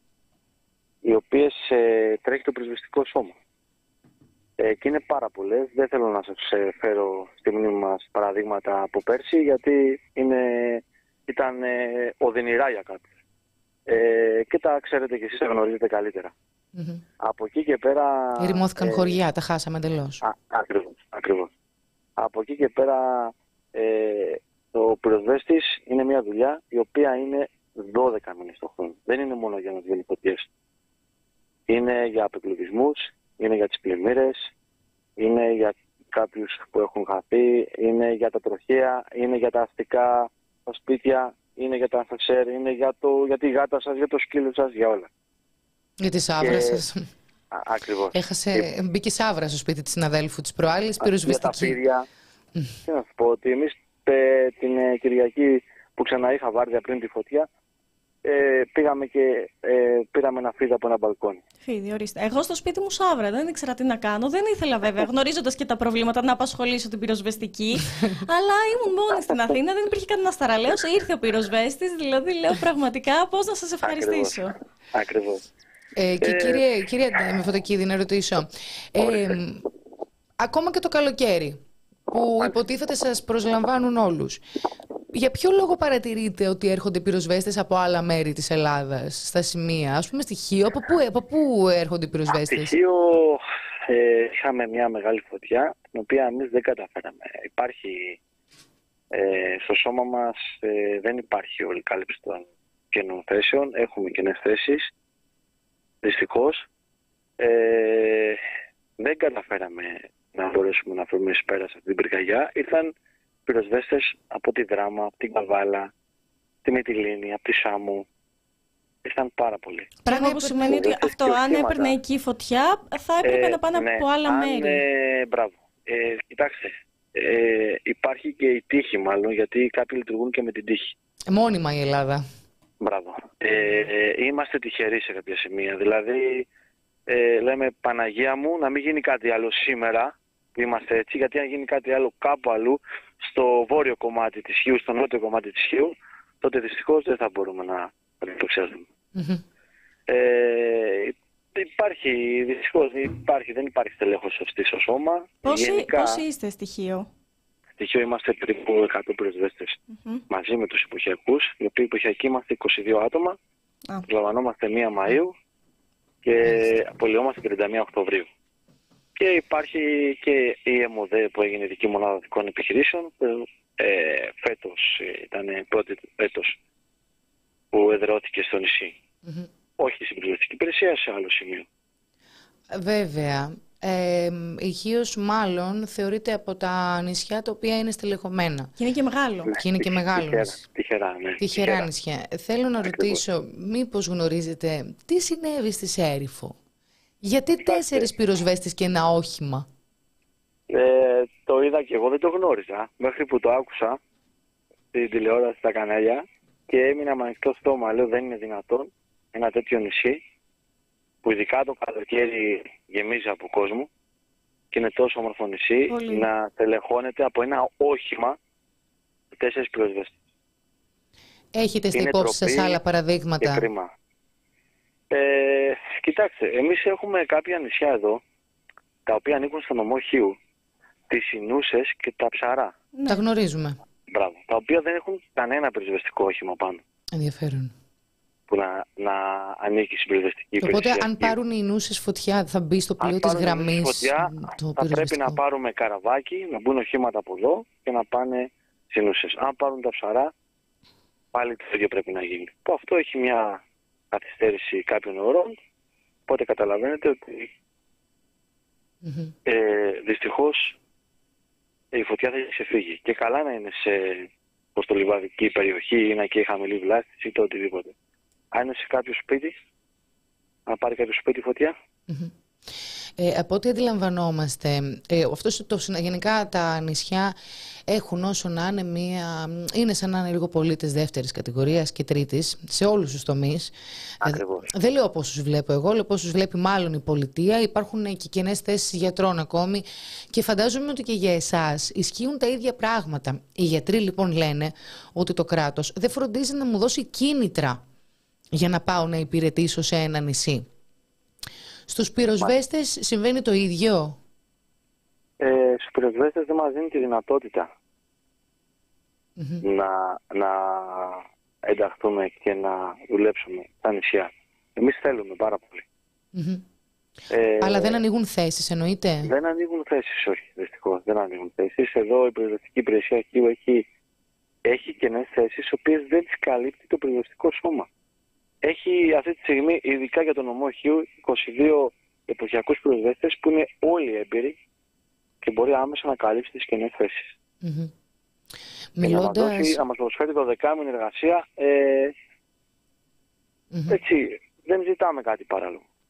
οι οποίες ε, τρέχει το πυροσβεστικό σώμα. Ε, και είναι πάρα πολλές. Δεν θέλω να σας ε, φέρω στη μνήμη μας παραδείγματα από πέρσι, γιατί είναι, ήταν ε, οδυνηρά για κάποιους. Ε, και τα ξέρετε και εσείς, τα γνωρίζετε καλύτερα. Mm-hmm. Από εκεί και πέρα... Ερημώθηκαν ε, χωριά, τα χάσαμε εντελώς. Α, ακριβώς, ακριβώς. Από εκεί και πέρα ε, το πυροσβέστης είναι μια δουλειά η οποία είναι δώδεκα μήνες το χρόνο. Δεν είναι μόνο για να βγαίνει φωτιές. Είναι για απεκλωβισμούς, είναι για τις πλημμύρες, είναι για κάποιους που έχουν χαθεί, είναι για τα τροχαία, είναι για τα αστικά, τα σπίτια, είναι για τα ασανσέρ, είναι για, το, για τη γάτα σας, για το σκύλο σας, για όλα. Για τη σάβρα και... σας. Α, ακριβώς. Έχασε, και... μπήκε σάβρα στο σπίτι της συναδέλφου της προάλλης, πυροσβεστική. Για τα πύρια. Τι να σου πω, ότι εμείς ε, την ε, Κυριακή που ξαναείχα βάρδια πριν τη φωτιά, ε, πήγαμε και ε, πήραμε ένα φίδι από ένα μπαλκόνι. Φίδι, ορίστε. Εγώ στο σπίτι μου σάβρα, δεν ήξερα τι να κάνω. Δεν ήθελα βέβαια, γνωρίζοντας και τα προβλήματα, να απασχολήσω την πυροσβεστική. Αλλά ήμουν μόνη στην Αθήνα, δεν υπήρχε κανένα ταραλέος. Ήρθε ο πυροσβέστης, δηλαδή λέω πραγματικά πώς να σας ευχαριστήσω. Ακριβώς. Ε, και Ε, κύριε, κύριε Μηφωτοκίδη, να ρωτήσω. Ε, ακόμα και το καλοκαίρι, που υποτίθεται σας προσλαμβάνουν όλους, για ποιο λόγο παρατηρείτε ότι έρχονται πυροσβέστες από άλλα μέρη της Ελλάδας, στα σημεία, ας πούμε στη Χίο, από πού, από πού έρχονται οι πυροσβέστες? Στη Χίο ε, είχαμε μια μεγάλη φωτιά, την οποία εμείς δεν καταφέραμε. Υπάρχει, ε, στο σώμα μας ε, δεν υπάρχει όλη κάλυψη των κενών θέσεων, έχουμε κενές θέσεις. Δυστυχώς ε, δεν καταφέραμε να μπορέσουμε να βρούμε εις πέρα σε αυτή την πυρκαγιά. Ήρθαν πυροσβέστες από τη Δράμα, από την Καβάλα, τη Μυτιλήνη, από τη Σάμου. Ήρθαν πάρα πολλοί. Πράγμα που σημαίνει ότι αυτό, αν έπαιρνε εκεί φωτιά, θα έπρεπε ε, να πάνε ναι, από άλλα αν, μέρη. Ε, μπράβο. Ε, κοιτάξτε, ε, υπάρχει και η τύχη μάλλον, γιατί κάποιοι λειτουργούν και με την τύχη. Μόνιμα η Ελλάδα. Μπράβο. Ε, ε, είμαστε τυχεροί σε κάποια σημεία. Δηλαδή, ε, λέμε Παναγία μου, να μην γίνει κάτι άλλο σήμερα που είμαστε έτσι, γιατί αν γίνει κάτι άλλο κάπου αλλού, στο βόρειο κομμάτι της Χίου, στο νότιο κομμάτι της Χίου, τότε δυστυχώς δεν θα μπορούμε να αντιπροξιάζουμε. Mm-hmm. Ε, υπάρχει, δυστυχώς υπάρχει, δεν υπάρχει στελέχος σωστή στο σώμα. Πόσοι, Γενικά, πόσοι είστε στοιχείο? Στοιχείο είμαστε περίπου εκατό πυροσβέστες Mm-hmm. μαζί με τους εποχιακούς, οι οποίοι εποχιακοί είμαστε είκοσι δύο άτομα, Ah. λαμβανόμαστε μία Μαΐου και απολυόμαστε τριάντα μία Οκτωβρίου. Και υπάρχει και η ΕΜΟΔΕ που έγινε ειδική μονάδα δικών επιχειρήσεων, που ε, φέτος ήταν πρώτη έτος που εδραιώθηκε στο νησί. Mm-hmm. Όχι στην πυροσβεστική υπηρεσία, σε άλλο σημείο. Βέβαια. Ε, η Χίος μάλλον θεωρείται από τα νησιά τα οποία είναι στελεχωμένα. Και είναι και μεγάλο. Ναι, Και είναι και μεγάλο. Τυχερά, νησί. τυχερά, ναι. Τυχερά νησιά. Θέλω να ρωτήσω, μήπως γνωρίζετε τι συνέβη στη Σέριφο? Γιατί τέσσερις πυροσβέστες και ένα όχημα? Ε, το είδα και εγώ, δεν το γνώριζα. Μέχρι που το άκουσα στην τηλεόραση, στα κανάλια, και έμεινα με ανοιχτό στόμα. Λέω, δεν είναι δυνατόν ένα τέτοιο νησί, που ειδικά το καλοκαίρι γεμίζει από κόσμο και είναι τόσο όμορφο νησί, Πολύ. να τελεχώνεται από ένα όχημα τέσσερις πυροσβέστες. Έχετε στα Είναι υπόψη σας ντροπή άλλα Και παραδείγματα? κρίμα. Ε, κοιτάξτε, εμείς έχουμε κάποια νησιά εδώ, τα οποία ανήκουν στο νομό Χίου, τις Σινούσες και τα Ψαρά. Τα γνωρίζουμε. Μπράβο. Τα οποία δεν έχουν κανένα πυροσβεστικό όχημα πάνω Ενδιαφέρον. που να, να ανήκει στην πυροσβεστική υπηρεσία. Οπότε αν πάρουν οι νούσες φωτιά θα μπει στο πλοίο Αν της πάρουν γραμμής φωτιά, το θα πρέπει πυροσβεστικό? να πάρουμε καραβάκι, να μπουν οχήματα από εδώ και να πάνε στις Νούσες. Αν πάρουν τα Ψαρά, πάλι το ίδιο πρέπει να γίνει. Που αυτό έχει μια καθυστέρηση κάποιων ώρων, οπότε καταλαβαίνετε ότι Mm-hmm. ε, δυστυχώς η φωτιά θα έχει ξεφύγει. Και καλά να είναι σε ποστολιβαδική περιοχή ή να και χαμηλή βλάστηση ή το οτιδήποτε. Αν είναι σε κάποιο σπίτι, να πάρει κάποιο σπίτι φωτιά. Mm-hmm. Ε, από ό,τι αντιλαμβανόμαστε, ε, αυτός το, γενικά τα νησιά έχουν όσο να είναι μία, είναι σαν να είναι λίγο πολίτες δεύτερης κατηγορίας και τρίτης σε όλους τους τομείς. Ακριβώς. Ε, δεν λέω πόσους βλέπω εγώ, λέω πόσους βλέπει μάλλον η πολιτεία. Υπάρχουν και κενές θέσεις γιατρών ακόμη και φαντάζομαι ότι και για εσάς ισχύουν τα ίδια πράγματα. Οι γιατροί λοιπόν λένε ότι το κράτος δεν φροντίζει να μου δώσει κίνητρα για να πάω να υπηρετήσω σε ένα νησί. Στους πυροσβέστες συμβαίνει το ίδιο? Ε, στους πυροσβέστες δεν μας δίνει τη δυνατότητα mm-hmm. να, να ενταχθούμε και να δουλέψουμε στα νησιά. Εμείς θέλουμε πάρα πολύ. Mm-hmm. Ε, Αλλά δεν ανοίγουν θέσεις, εννοείται? Δεν ανοίγουν θέσεις, όχι, δυστυχώς. Δεν ανοίγουν θέσεις. Εδώ η πυροσβεστική υπηρεσία Χίου έχει, έχει κενές θέσεις, τις οποίες δεν τις καλύπτει το πυροσβεστικό σώμα. Έχει αυτή τη στιγμή, ειδικά για τον νομό Χίου, είκοσι δύο εποχιακούς πυροσβέστες που είναι όλοι έμπειροι και μπορεί άμεσα να καλύψει τις κενές θέσεις. Mm-hmm. Μιλώντας... Να μας, δώσει, να μας προσφέρει το δεκάμηνη εργασία, ε, mm-hmm. έτσι, δεν ζητάμε κάτι παράλογο.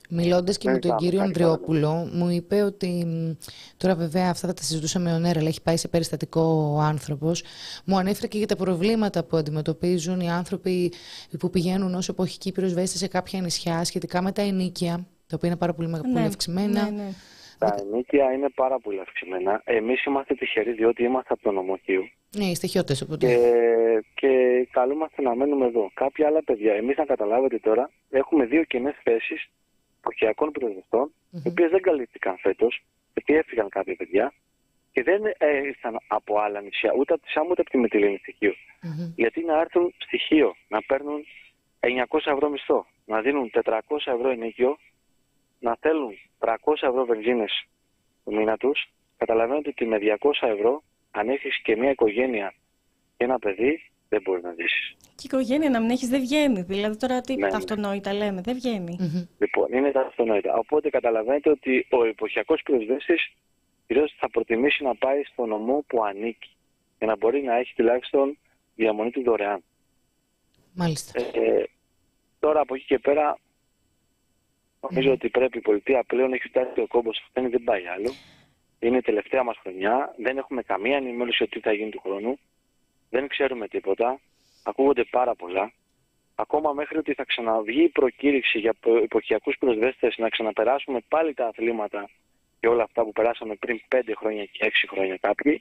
Μιλώντας και Δεν με τον κάνουμε κύριο κάτι Ανδριόπουλο, μου είπε ότι μ, τώρα βέβαια αυτά θα τα συζητούσαμε ο Νέρα, αλλά έχει πάει σε περιστατικό ο άνθρωπος. Μου ανέφερε και για τα προβλήματα που αντιμετωπίζουν οι άνθρωποι που πηγαίνουν ως εποχικοί πυροσβέστες σε κάποια νησιά σχετικά με τα ενοίκια, τα οποία είναι πάρα πολύ, Ναι, πολύ αυξημένα. ναι, ναι. Τα ενοίκια είναι πάρα πολύ αυξημένα. Εμείς είμαστε τυχεροί διότι είμαστε από το νομοχείο. Ναι, οι στοιχειώτες οπότε. Και, και καλούμαστε να μένουμε εδώ. Κάποια άλλα παιδιά, εμείς να καταλάβετε τώρα, έχουμε δύο κενές θέσεις εποχιακών πυροσβεστών, Mm-hmm. οι οποίες δεν καλύφθηκαν φέτος, γιατί έφυγαν κάποια παιδιά και δεν ήρθαν από άλλα νησιά, ούτε από τη Σάμου ούτε από τη Μυτιλήνη στοιχείο. Mm-hmm. Γιατί να έρθουν στοιχείο, να παίρνουν εννιακόσια ευρώ μισθό, να δίνουν τετρακόσια ευρώ ενοίκιο, να θέλουν τριακόσια ευρώ βενζίνες το μήνα τους, καταλαβαίνετε ότι με διακόσια ευρώ, αν έχεις και μια οικογένεια και ένα παιδί, δεν μπορεί να ζήσεις. Και η οικογένεια να μην έχεις δεν βγαίνει. Δηλαδή τώρα τι Ναι, τα αυτονόητα λέμε, δεν βγαίνει. Mm-hmm. Λοιπόν, είναι τα αυτονόητα. Οπότε καταλαβαίνετε ότι ο εποχιακός πυροσβέστης κυρίως θα προτιμήσει να πάει στο νομό που ανήκει για να μπορεί να έχει τουλάχιστον διαμονή του δωρεάν. Μάλιστα. Ε, τώρα από εκεί και πέρα νομίζω mm. ότι πρέπει η πολιτεία πλέον έχει φτάσει ο κόμπος αυτήν, δεν πάει άλλο. Είναι η τελευταία μας χρονιά, δεν έχουμε καμία ενημέρωση ότι θα γίνει του χρόνου, δεν ξέρουμε τίποτα, ακούγονται πάρα πολλά. Ακόμα μέχρι ότι θα ξαναβγεί η προκήρυξη για εποχιακούς πυροσβέστες να ξαναπεράσουμε πάλι τα αθλήματα και όλα αυτά που περάσαμε πριν πέντε χρόνια και έξι χρόνια κάποιοι.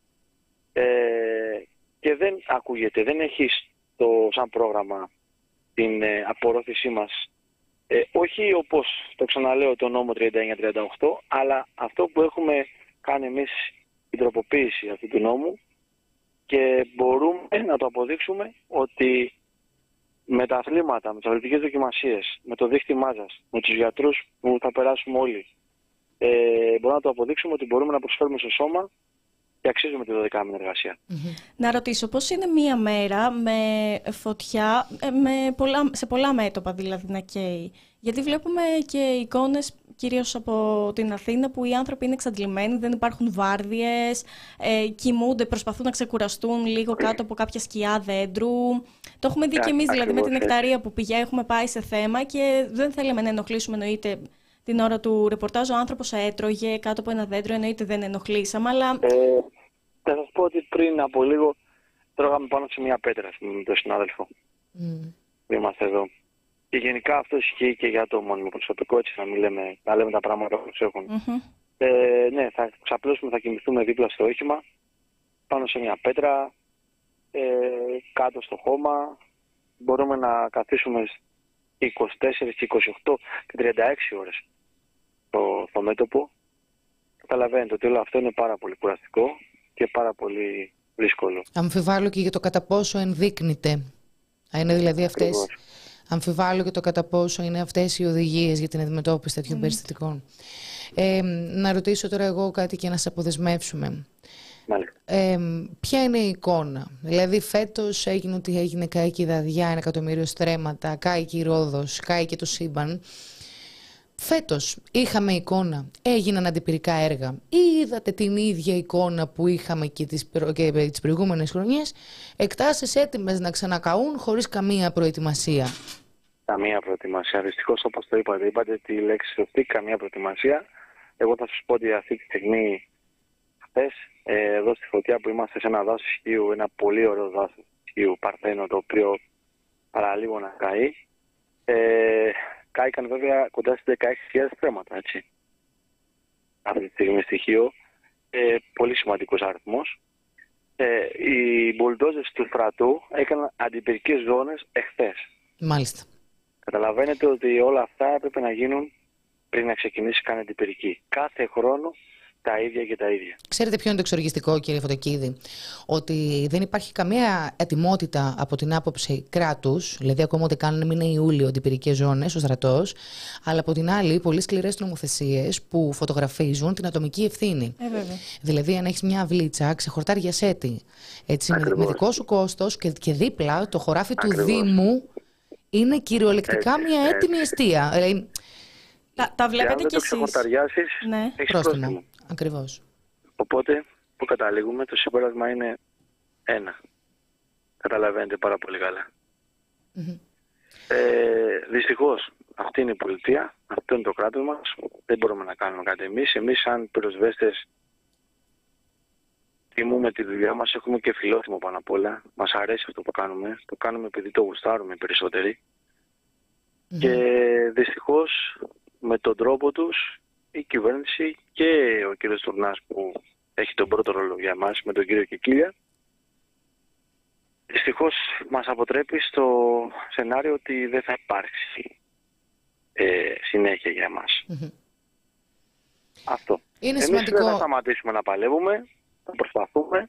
Ε, και δεν ακούγεται, δεν έχει το, σαν πρόγραμμα την ε, απορρόφησή μας. Ε, όχι όπως το ξαναλέω το νόμο τριάντα εννιά τριάντα οκτώ, αλλά αυτό που έχουμε κάνει εμείς την τροποποίηση αυτού του νόμου και μπορούμε να το αποδείξουμε ότι με τα αθλήματα, με τις αθλητικές δοκιμασίες, με το δίχτυ μάζας, με τους γιατρούς που θα περάσουμε όλοι, ε, μπορούμε να το αποδείξουμε ότι μπορούμε να προσφέρουμε στο σώμα και αξίζουμε τη δώδεκα μήνη εργασία. Mm-hmm. Να ρωτήσω, πώς είναι μία μέρα με φωτιά, με πολλά, σε πολλά μέτωπα δηλαδή να καίει? Γιατί βλέπουμε και εικόνες κυρίως από την Αθήνα που οι άνθρωποι είναι εξαντλημένοι, δεν υπάρχουν βάρδιες, ε, κοιμούνται, προσπαθούν να ξεκουραστούν λίγο κάτω από κάποια σκιά δέντρου. Το έχουμε δει και εμείς δηλαδή με την Νεκταρία που πηγαίνει, έχουμε πάει σε θέμα και δεν θέλαμε να ενοχλήσουμε, εννοείται. Την ώρα του ρεπορτάζ ο άνθρωπος έτρωγε κάτω από ένα δέντρο, εννοείται δεν ενοχλήσαμε, αλλά... Ε, θα σας πω ότι πριν από λίγο τρώγαμε πάνω σε μια πέτρα με τον συνάδελφο. Mm. Είμαστε εδώ. Και γενικά αυτό ισχύει και για το μόνιμο προσωπικό, έτσι να, μην λέμε, να λέμε τα πράγματα όπως έχουν. Mm-hmm. Ε, ναι, θα ξαπλώσουμε, θα κοιμηθούμε δίπλα στο όχημα, πάνω σε μια πέτρα, ε, κάτω στο χώμα. Μπορούμε να καθίσουμε είκοσι τέσσερις, είκοσι οκτώ και τριάντα έξι ώρες στο, στο μέτωπο. Καταλαβαίνετε ότι όλο αυτό είναι πάρα πολύ κουραστικό και πάρα πολύ δύσκολο. Αμφιβάλλω και για το κατά πόσο ενδείκνυται. Είναι δηλαδή αυτές... Αμφιβάλλω και το κατά πόσο είναι αυτές οι οδηγίες για την αντιμετώπιση τέτοιων mm. περιστατικών. Ε, να ρωτήσω τώρα εγώ κάτι και να σας αποδεσμεύσουμε. Ε, ποια είναι η εικόνα? Δηλαδή φέτος έγινε ότι έγινε, κάηκε η Δαδιά, ένα εκατομμύριο στρέμματα, κάηκε η Ρόδος, κάηκε το σύμπαν. Φέτος είχαμε εικόνα, έγιναν αντιπυρικά έργα ή είδατε την ίδια εικόνα που είχαμε και τις, προ... και τις προηγούμενες χρονιές, εκτάσεις έτοιμες να ξανακαούν χωρίς καμία προετοιμασία? Καμία προετοιμασία. Δυστυχώς, όπως το είπατε, είπατε τη λέξη σωστή, καμία προετοιμασία. Εγώ θα σας πω ότι αυτή τη στιγμή, χθες, ε, εδώ στη Φωτιά που είμαστε σε ένα δάσος ισχύου, ένα πολύ ωραίο δάσος ισχύου, Παρθένο, το οποίο παραλίγο να καεί. Ε, κάηκαν βέβαια κοντά στις δεκαέξι χιλιάδες στρέμματα, έτσι. Αυτή τη στιγμή στοιχείο, ε, πολύ σημαντικός αριθμός. Ε, οι μπουλντόζες του στρατού έκαναν αντιπυρικές ζώνες εχθές. Μάλιστα. Καταλαβαίνετε ότι όλα αυτά έπρεπε να γίνουν πριν να ξεκινήσει καν αντιπυρική. Κάθε χρόνο τα ίδια και τα ίδια. Ξέρετε ποιο είναι το εξοργιστικό, κύριε Φωτοκίδη? Ότι δεν υπάρχει καμία ετοιμότητα από την άποψη κράτους, δηλαδή ακόμα ότι κάνουν μήνα Ιούλιο αντιπυρικές ζώνες ο στρατός, αλλά από την άλλη πολύ σκληρές νομοθεσίες που φωτογραφίζουν την ατομική ευθύνη. Ε, δηλαδή, αν έχεις μια αυλίτσα, ξεχορτάριασέ τη. Έτσι, με, με δικό σου κόστος και, και δίπλα το χωράφι Ακριβώς. του Δήμου είναι κυριολεκτικά έτσι, μια έτοιμη έτσι. εστία. Δηλαδή, τα, τα βλέπετε κι εσείς. Αν δεν το ξεχορταριάσεις, ναι. έχεις πρόστιμο. Ακριβώς. Οπότε, που καταλήγουμε, το συμπέρασμα είναι ένα. Καταλαβαίνετε πάρα πολύ καλά. Mm-hmm. Ε, δυστυχώς, αυτή είναι η πολιτεία, αυτό είναι το κράτος μας, δεν μπορούμε να κάνουμε κάτι εμείς. Εμείς σαν πυροσβέστες τιμούμε τη δουλειά μας, έχουμε και φιλόθυμο πάνω απ' όλα. Μας αρέσει αυτό που κάνουμε, το κάνουμε επειδή το γουστάρουμε περισσότεροι. Mm-hmm. Και δυστυχώς με τον τρόπο τους η κυβέρνηση και ο κύριος Τουρνάς που έχει τον πρώτο ρόλο για μας με τον κύριο Κικίλια, δυστυχώς μας αποτρέπει στο σενάριο ότι δεν θα υπάρξει ε, συνέχεια για μας. Mm-hmm. Αυτό. Είναι εμείς σημαντικό... δεν θα σταματήσουμε να παλεύουμε, θα προσπαθούμε.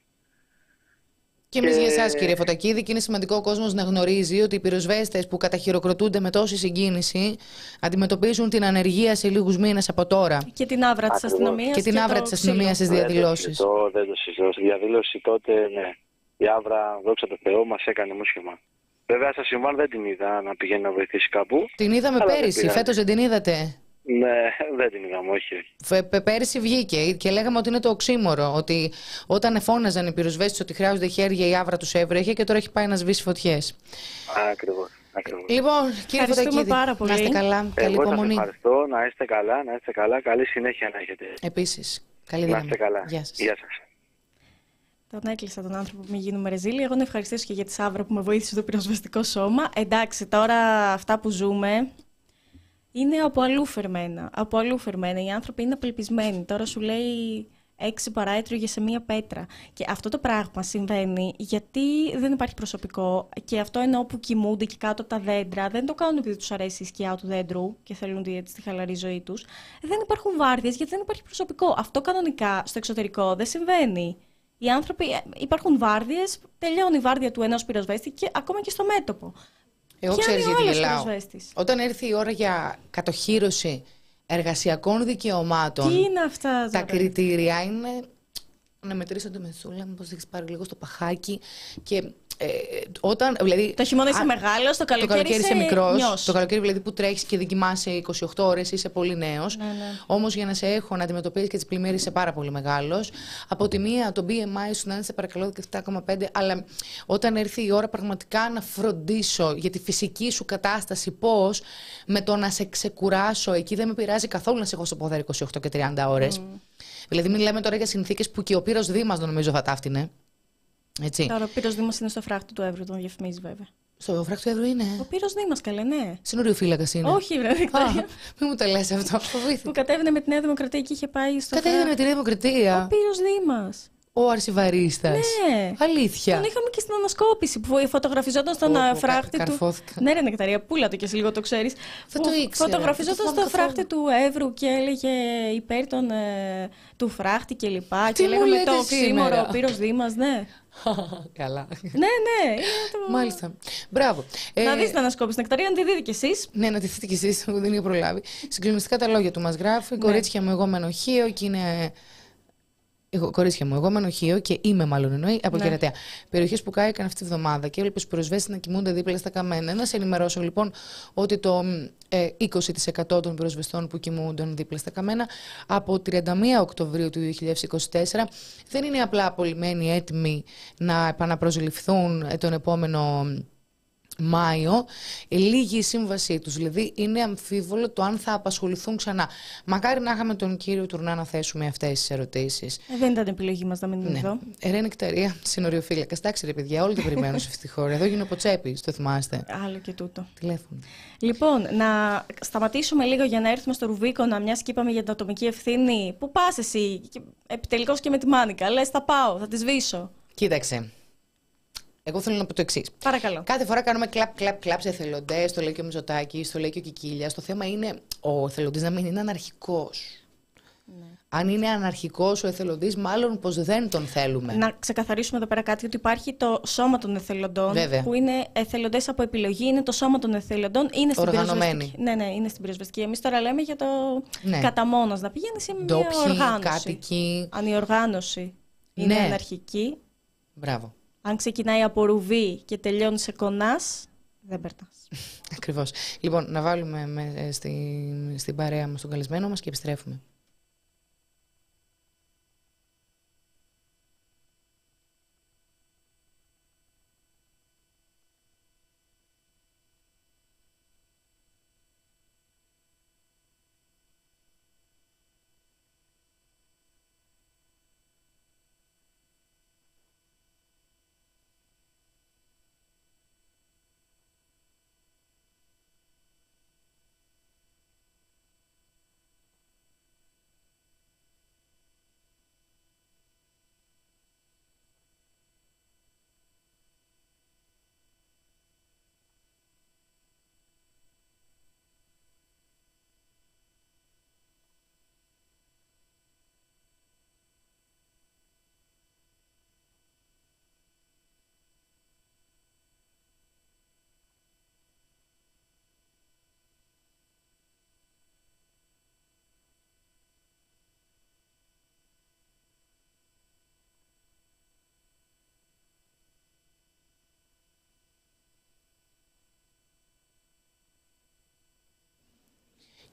Και εμείς για εσάς, κύριε Φωτακίδη, και είναι σημαντικό ο κόσμος να γνωρίζει ότι οι πυροσβέστες που καταχειροκροτούνται με τόση συγκίνηση αντιμετωπίζουν την ανεργία σε λίγους μήνες από τώρα. Και την άβρα της αστυνομίας. Και την άβρα της αστυνομίας στις διαδηλώσεις. Δεν το συζητώ. Στη διαδήλωση τότε, ναι. Η άβρα, δόξα τω Θεώ, μας έκανε μουσχήμα. Βέβαια, στα συμβάν δεν την είδα να πηγαίνει να βοηθήσει κάπου. Την είδαμε πέρυσι, φέτος δεν την είδατε? Ναι, δεν την είδαμε, όχι. Πέρυσι βγήκε και λέγαμε ότι είναι το οξύμορο. Ότι όταν φώναζαν οι πυροσβέστες ότι χρειάζονται χέρια, η άβρα τους έβρεχε και τώρα έχει πάει να σβήσει φωτιές. Ακριβώς. Ακριβώς. Λοιπόν, κύριε Φωτακίδη, πάρα πολύ. Να είστε καλά. Καλή Εγώ υπομονή. Σας ευχαριστώ. Να είστε καλά, να είστε καλά. Καλή συνέχεια να έχετε. Επίσης. Καλή δύναμη. Να είστε καλά. Γεια σας. Γεια σας. Τον έκλεισα τον άνθρωπο που μην γίνουμε ρεζίλοι. Εγώ να ευχαριστήσω και για τη Σάβρα που με βοήθησε στο πυροσβεστικό σώμα. Εντάξει, τώρα αυτά που ζούμε είναι από αλλού φερμένα. Από αλλού φερμένα. Οι άνθρωποι είναι απελπισμένοι. Τώρα σου λέει έξι παρά έτρωγε σε μία πέτρα. Και αυτό το πράγμα συμβαίνει γιατί δεν υπάρχει προσωπικό. Και αυτό εννοώ που κοιμούνται και κάτω από τα δέντρα. Δεν το κάνουν επειδή τους αρέσει η σκιά του δέντρου και θέλουν τη, τη χαλαρή ζωή τους. Δεν υπάρχουν βάρδιες γιατί δεν υπάρχει προσωπικό. Αυτό κανονικά στο εξωτερικό δεν συμβαίνει. Οι άνθρωποι, υπάρχουν βάρδιες, τελειώνει η βάρδια του ενός πυροσβέστη και ακόμα και στο μέτωπο. Εγώ ξέρεις γιατί γελάω. Όταν έρθει η ώρα για κατοχύρωση εργασιακών δικαιωμάτων, τι είναι αυτά, τα κριτήρια είναι να μετρήσονται με σούλα, μήπως έχεις πάρει λίγο στο παχάκι και ε, όταν, δηλαδή, το χειμώνα είσαι μεγάλος, το καλοκαίρι, το καλοκαίρι είσαι μικρός, νιός. Το καλοκαίρι δηλαδή που τρέχεις και δοκιμάσαι είκοσι οκτώ ώρες είσαι πολύ νέος. Ναι, ναι. Όμως για να σε έχω να αντιμετωπίζεις και τις πλημμύρες είσαι πάρα πολύ μεγάλος. Από τη μία το μπι εμ άι σου να είναι σε παρακαλώ δεκαεπτά κόμμα πέντε, αλλά όταν έρθει η ώρα πραγματικά να φροντίσω για τη φυσική σου κατάσταση πώς με το να σε ξεκουράσω, εκεί δεν με πειράζει καθόλου να σε έχω στο ποδάρι είκοσι οκτώ και τριάντα ώρες. Mm. Δηλαδή μιλάμε τώρα για συνθήκες που και ο Πύρος Δήμας νομίζω θα ταύτινε. Έτσι. Τώρα ο Πύρος Δήμας είναι στο φράχτη του Εύρου, τον διαφημίζει βέβαια. Στο φράχτη του Εύρου είναι. Ο Πύρος Δήμας, καλέ, ναι. Συνοριοφύλακας είναι. Όχι, βρε, Βικτόρια. Μην μου το λες αυτό. Που κατέβαινε με τη Νέα Δημοκρατία και είχε πάει στο. Κατέβαινε με τη Νέα Δημοκρατία. Ο Πύρος Δήμας. Ο αρσιβαρίστας. Ναι. Αλήθεια. Τον είχαμε και στην ανασκόπηση που φωτογραφιζόταν στον oh, φράχτη κα, του. Καρφώθηκα. Ναι, ρε Νεκταρία, πούλα το και εσύ λίγο το ξέρεις. Δεν το ήξερα. Φωτογραφιζόταν στο φράχτη του Εύρου και έλεγε υπέρ των, ε, του φράχτη και λοιπά. Τι και λέγαμε το οξύμορο, ο Πύρος Δήμας, ναι. Καλά. Ναι, ναι. Το... Μάλιστα. Μπράβο. Να ε... δεις την ανασκόπηση, Νεκταρία, να τη δείτε κι εσείς. Ναι, να τη δείτε κι εσείς, που δεν είχε προλάβει. Συγκλονιστικά τα λόγια του μας γράφει. Ναι. Κορίτσια μου, εγώ με ενοχείο και είναι. Εγώ, κορίτσια μου, εγώ με ενοχείο και είμαι μάλλον εννοεί από ναι. Κερατέα. Περιοχές που κάηκαν αυτή τη βδομάδα και έβλεπε πυροσβέστες να κοιμούνται δίπλα στα καμένα. Να σε ενημερώσω λοιπόν ότι το ε, είκοσι τοις εκατό των πυροσβεστών που κοιμούνται δίπλα στα καμένα από τριάντα μία Οκτωβρίου του δύο χιλιάδες είκοσι τέσσερα δεν είναι απλά απολυμμένοι έτοιμοι να επαναπροσληφθούν τον επόμενο Μάιο, λίγη η σύμβασή τους. Δηλαδή είναι αμφίβολο το αν θα απασχοληθούν ξανά. Μακάρι να είχαμε τον κύριο Τουρνά να θέσουμε αυτές τις ερωτήσεις. Ε, δεν ήταν επιλογή μας να μην είναι ναι. εδώ. Ρε Νεκταρία, συνοριοφύλακα. Εντάξει ρε παιδιά, όλοι το περιμένουν σε αυτή τη χώρα. Εδώ γίνει ο Ποτσέπης, το θυμάστε. Άλλο και τούτο. Τηλέφωνο. Λοιπόν, να σταματήσουμε λίγο για να έρθουμε στο Ρουβίκονα, μιας και είπαμε για την ατομική ευθύνη. Πού πας εσύ, επιτελικώς και με τη Μάνικα. Λες, θα πάω, θα τη σβήσω. Κοίταξε. Εγώ θέλω να πω το εξής. Παρακαλώ. Κάθε φορά κάνουμε κλαπ, κλαπ, κλαπ σε εθελοντές, το λέει και ο Μητσοτάκης, το λέει και ο Κικίλιας. Το θέμα είναι ο εθελοντής να μην είναι αναρχικός. Ναι. Αν είναι αναρχικός ο εθελοντής, μάλλον πως δεν τον θέλουμε. Να ξεκαθαρίσουμε εδώ πέρα κάτι, ότι υπάρχει το σώμα των εθελοντών. Βέβαια. Που είναι εθελοντές από επιλογή, είναι το σώμα των εθελοντών. Είναι στην οργανωμένοι. Ναι, ναι, είναι στην πυροσβεστική. Εμείς τώρα λέμε για το ναι. κατά μόνος, να πηγαίνει σε μια ντόπιοι, οργάνωση. κάτοικοι. Αν η οργάνωση είναι ναι. αναρχική. Μπράβο. Αν ξεκινάει από ρουβί και τελειώνει σε κονάς, δεν περνάς. Ακριβώς. Λοιπόν, να βάλουμε με, στη, στην παρέα μας τον καλεσμένο μας και επιστρέφουμε.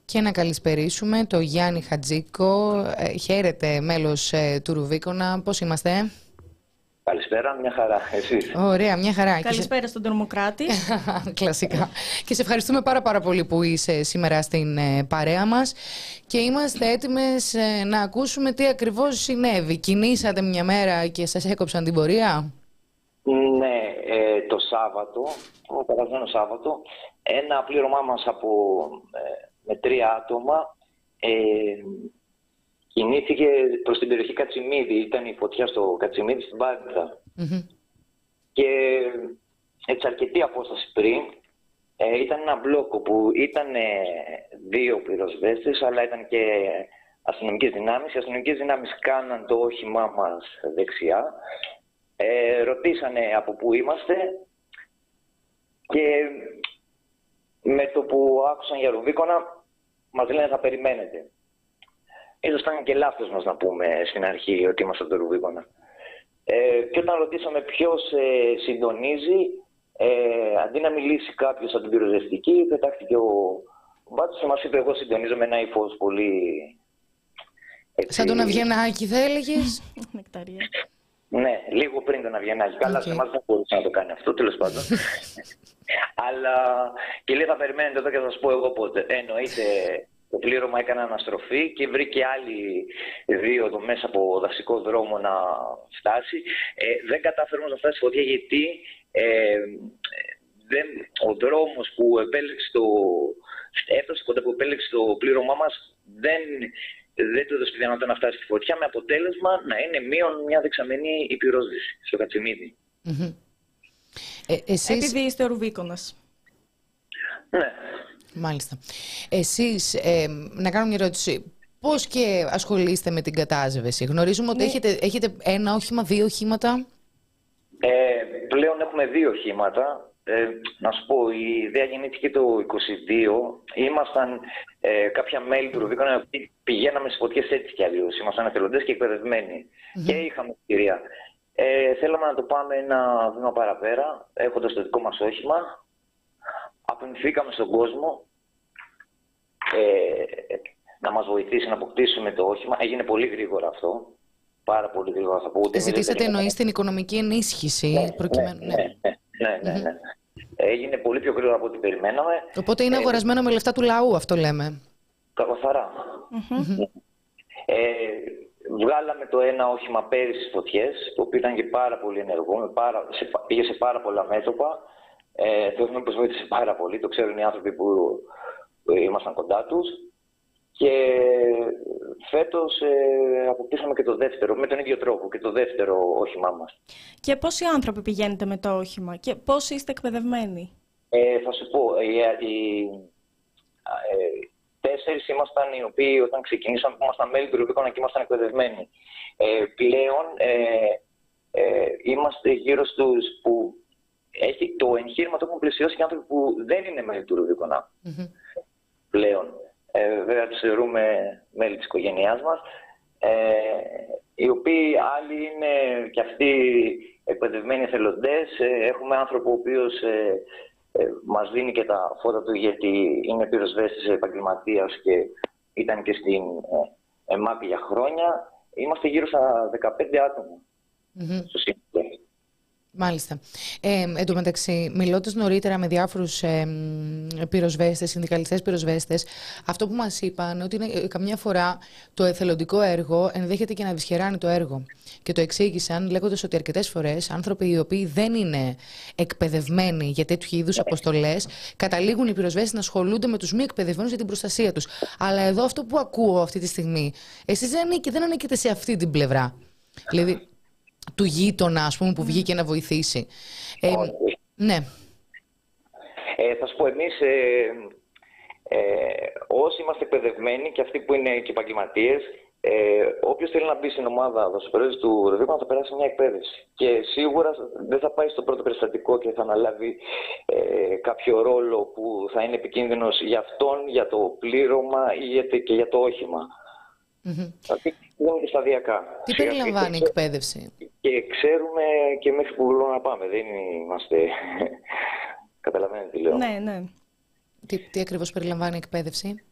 Και να καλησπερίσουμε το Γιάννη Χατζίκο. Ε, χαίρετε, μέλος ε, του Ρουβίκονα. Πώς είμαστε? Καλησπέρα, μια χαρά. Εσείς? Ωραία, μια χαρά. Καλησπέρα στον Τρομοκράτη. Κλασικά. Και σε ευχαριστούμε πάρα πάρα πολύ που είσαι σήμερα στην ε, παρέα μας και είμαστε έτοιμες ε, να ακούσουμε τι ακριβώς συνέβη. Κινήσατε μια μέρα και σας έκοψαν την πορεία? Ναι, ε, το Σάββατο, το περασμένο Σάββατο, ένα πλήρωμά μας από, ε, με τρία άτομα ε, κινήθηκε προς την περιοχή Κατσιμίδη. Ήταν η φωτιά στο Κατσιμίδη, στην Πάρνηθα. Mm-hmm. Και έτσι αρκετή απόσταση πριν ε, ήταν ένα μπλόκο που ήταν ε, δύο πυροσβέστες, αλλά ήταν και αστυνομικές δυνάμεις. Οι αστυνομικές δυνάμεις κάναν το όχημά μας δεξιά. Ε, ρωτήσανε από πού είμαστε και με το που άκουσαν για Ρουβίκονα μας λένε θα περιμένετε. Ίσως ήταν και λάθος μας να πούμε στην αρχή ότι είμαστε από το Ρουβίκονα. Ε, και όταν ρωτήσαμε ποιος ε, συντονίζει, ε, αντί να μιλήσει κάποιος από την πυροσβεστική, πετάχτηκε ο Μπάτσος και μας είπε εγώ συντονίζω με ένα ύφος πολύ... Έτσι... Σαν τον Αυγενάκη θα έλεγες? Νεκταρία. Ναι, λίγο πριν τον Αυγενάκη. Okay. Καλά, σε εμάς δεν μπορούσε να το κάνει αυτό, τέλος πάντων. Αλλά και λέει θα περιμένετε εδώ και θα σας πω εγώ πότε. Εννοείται, το πλήρωμα έκανε αναστροφή και βρήκε άλλοι δύο εδώ μέσα από δασικό δρόμο να φτάσει. Ε, δεν κατάφερε όμως να φτάσει φωτιά γιατί ε, δεν, ο δρόμος που επέλεξε το, έφτασε κοντά που επέλεξε το πλήρωμά μας δεν... δεν του έδωσε τη δυνατότητα να φτάσει στη φωτιά, με αποτέλεσμα να είναι μείον μια δεξαμενή η πυρόσβεση στο Κατσιμίδη. Mm-hmm. Ε, εσείς... Επειδή είστε ο Ρουβίκονας. Ναι. Μάλιστα. Εσείς, ε, να κάνω μια ερώτηση. Πώς και ασχολείστε με την κατάσβεση? Γνωρίζουμε ότι ναι. έχετε, έχετε ένα όχημα, δύο οχήματα. Ε, πλέον έχουμε δύο οχήματα. Ε, να σου πω, η ιδέα γεννήθηκε το είκοσι δύο. Ήμασταν ε, κάποια μέλη του Ρουβίκονα, πηγαίναμε σε φωτιές έτσι κι αλλιώς. Ήμασταν εθελοντές και εκπαιδευμένοι. Mm-hmm. Και είχαμε ευκαιρία. Ε, θέλαμε να το πάμε ένα βήμα παραπέρα, έχοντας το δικό μας όχημα. Απευθυνθήκαμε στον κόσμο ε, να μας βοηθήσει να αποκτήσουμε το όχημα. Έγινε πολύ γρήγορα αυτό. Πάρα πολύ γρήγορα θα πω. Ούτε ζητήσατε εννοείς την οικονομική ενίσχυση ναι, προκειμένου... Ναι, ναι, ναι, ναι, ναι, ναι. Mm-hmm. Έγινε πολύ πιο γρήγορα από ό,τι περιμέναμε. Οπότε είναι αγορασμένο ε, με λεφτά του λαού, αυτό λέμε. Καθαρά. Mm-hmm. Ε, βγάλαμε το ένα όχημα πέρυσι στις φωτιές, το οποίο ήταν και πάρα πολύ ενεργό, με πάρα, σε, πήγε σε πάρα πολλά μέτωπα. Ε, θεωρούμε πως βοήθησε πάρα πολύ, το ξέρουν οι άνθρωποι που ήμασταν κοντά τους. Και φέτος ε, αποκτήσαμε και το δεύτερο, με τον ίδιο τρόπο, και το δεύτερο όχημά μας. Και πόσοι άνθρωποι πηγαίνετε με το όχημα και πόσοι είστε εκπαιδευμένοι? Ε, θα σου πω, οι, οι ε, τέσσερις ήμασταν οι οποίοι όταν ξεκινήσαμε, ήμασταν μέλη του Ρουβίκονα και ήμασταν εκπαιδευμένοι. Ε, πλέον ε, ε, είμαστε γύρω στους που έχει το εγχείρημα το έχουν πλαισιώσει και άνθρωποι που δεν είναι μέλη του Ρουβίκονα mm-hmm. πλέον. Ε, βέβαια τους θεωρούμε μέλη της οικογένειάς μας, ε, οι οποίοι άλλοι είναι και αυτοί εκπαιδευμένοι εθελοντές. Ε, έχουμε άνθρωπο ο οποίος ε, ε, μας δίνει και τα φώτα του γιατί είναι πυροσβέστης επαγγελματίας και ήταν και στην ε, ΕΜΑΠ για χρόνια. Είμαστε γύρω στα δεκαπέντε άτομα mm-hmm. στο σύνολο. Μάλιστα. Ε, εν τω μεταξύ, μιλώντας νωρίτερα με διάφορους ε, πυροσβέστες, συνδικαλιστές πυροσβέστες, αυτό που μας είπαν ότι είναι, καμιά φορά το εθελοντικό έργο ενδέχεται και να δυσχεράνει το έργο. Και το εξήγησαν λέγοντας ότι αρκετές φορές άνθρωποι οι οποίοι δεν είναι εκπαιδευμένοι για τέτοιου είδους αποστολές, καταλήγουν οι πυροσβέστες να ασχολούνται με τους μη εκπαιδευμένους για την προστασία τους. Αλλά εδώ αυτό που ακούω αυτή τη στιγμή, εσείς δεν, ανήκε, δεν ανήκετε σε αυτή την πλευρά. Δηλαδή, του γείτονα, ας πούμε, που βγήκε να βοηθήσει. Ε, ναι. Ε, θα σου πω, εμείς ε, ε, όσοι είμαστε εκπαιδευμένοι και αυτοί που είναι και επαγγελματίες, ε, όποιος θέλει να μπει στην ομάδα δοσοπεραιότητας του Ρουβίκονα θα περάσει μια εκπαίδευση. Και σίγουρα δεν θα πάει στο πρώτο περιστατικό και θα αναλάβει ε, κάποιο ρόλο που θα είναι επικίνδυνος για αυτόν, για το πλήρωμα ή και για το όχημα. Mm-hmm. Δηλαδή, είναι σταδιακά. Τι περιλαμβάνει η εκπαίδευση? Και ξέρουμε και μέχρι που μπορούμε να πάμε. Δεν είμαστε... Καταλαβαίνετε τι λέω. Ναι, ναι. Τι, τι ακριβώς περιλαμβάνει η εκπαίδευση? Η εκπαίδευση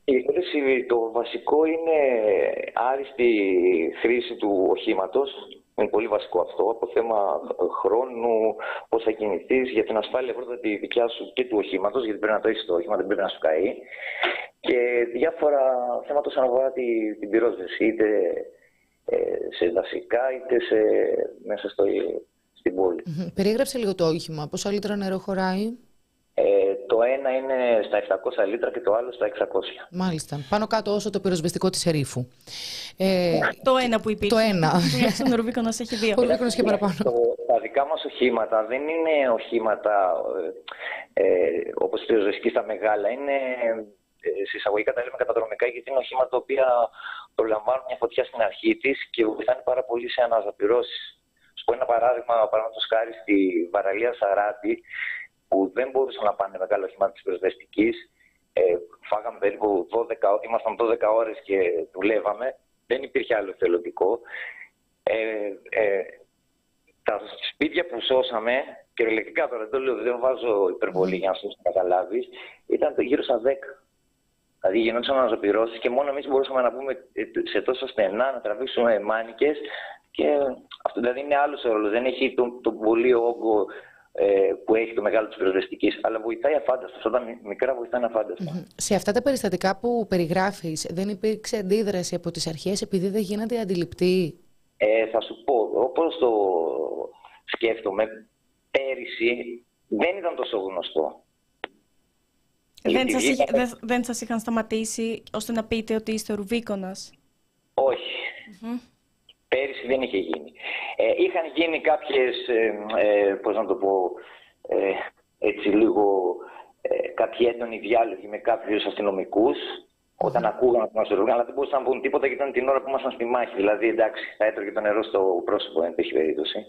πέρυσι το βασικό είναι άριστη χρήση του οχήματος. Είναι πολύ βασικό αυτό, από θέμα χρόνου, πώς θα κινηθείς, για την ασφάλεια πρώτα τη δικιά σου και του οχήματος, γιατί πρέπει να το έχεις το όχημα, δεν πρέπει να σου καεί. Και διάφορα θέματα όσον αφορά τη, την πυρόσβεση, είτε ε, σε δασικά, είτε σε, μέσα στο, στην πόλη. Mm-hmm. Περιέγραψε λίγο το όχημα, πόσα λίτρα νερό χωράει? Ε, το ένα είναι στα επτακόσια λίτρα και το άλλο στα εξακόσια. Μάλιστα. Πάνω κάτω όσο το πυροσβεστικό της Ερήφου. Ε, το ένα που υπήρχε. Το ένα. Τουλάχιστον ο Ρουβίκονας έχει δύο. Ο Ρουβίκονας και παραπάνω. Το, τα δικά μας οχήματα δεν είναι οχήματα ε, ε, όπως η πυροσβεστική στα μεγάλα. Είναι ε, συσσαγωγικά τα λέμε καταδρομικά, γιατί είναι οχήματα τα οποία προλαμβάνουν μια φωτιά στην αρχή της και βοηθάνε πάρα πολύ σε αναζαπυρώσεις. Σου πω ένα παράδειγμα, παραδείγματος χάρη στη Βαραλία Σαράτη, που δεν μπορούσαν να πάνε μεγάλο οχημά της πυροσβεστικής. Ε, φάγαμε περίπου δώδεκα, ήμασταν δώδεκα ώρες και δουλεύαμε. Δεν υπήρχε άλλο εθελοντικό. Ε, ε, τα σπίτια που σώσαμε, κυριολεκτικά τώρα δεν το λέω, δεν βάζω υπερβολή για να σου καταλάβεις, ήταν γύρω στα δέκα. Δηλαδή γινόντουσαν αναζωπυρώσεις και μόνο εμείς μπορούσαμε να πούμε σε τόσο στενά, να τραβήξουμε μάνικες. Και αυτό δηλαδή είναι άλλος ο ρόλος. Δεν έχει τον, τον πολύ όγκο που έχει το μεγάλο της πυροσβεστικής, αλλά βοηθάει αφάνταστα. Όταν μικρά βοηθάει αφάνταστα. Mm-hmm. Σε αυτά τα περιστατικά που περιγράφεις, δεν υπήρξε αντίδραση από τις αρχές επειδή δεν γίνατε αντιληπτοί? Ε, θα σου πω, όπως το σκέφτομαι, πέρυσι δεν ήταν τόσο γνωστό. Δεν σας, είχε, δεν, δεν σας είχαν σταματήσει ώστε να πείτε ότι είστε ο Ρουβίκονας? Όχι. Mm-hmm. Πέρυσι δεν είχε γίνει. Ε, είχαν γίνει κάποιες, ε, ε, πώς να το πω, ε, έτσι λίγο ε, κάποιοι έντονοι διάλογοι με κάποιους αστυνομικούς, όταν mm. ακούγαν ότι μας ρωτούσαν, αλλά δεν μπορούσαν να πούν τίποτα γιατί ήταν την ώρα που ήμασταν στη μάχη. Δηλαδή, εντάξει, θα έτρωγε το νερό στο πρόσωπο, δεν έχει περίπτωση.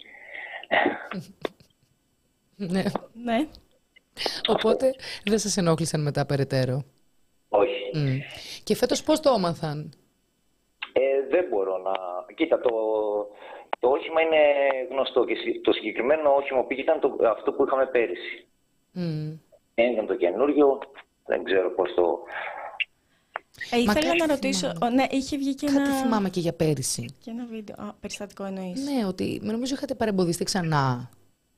Ναι. Ναι. Οπότε δεν σας ενόχλησαν μετά περαιτέρω? Όχι. Mm. Και φέτος πώς το έμαθαν? Ε, δεν μπορώ να... Κοίτα, το, το όχημα είναι γνωστό και το συγκεκριμένο όχημα που ήταν το, αυτό που είχαμε πέρυσι. Mm. Ήταν το καινούριο, δεν ξέρω πώς το... Ε, ήθελα να ρωτήσω, θυμάμαι. Ναι, είχε βγει και κάτι ένα... θυμάμαι και για πέρυσι. Και ένα βίντεο, α, περιστατικό εννοείς? Ναι, ότι νομίζω είχατε παρεμποδιστεί ξανά.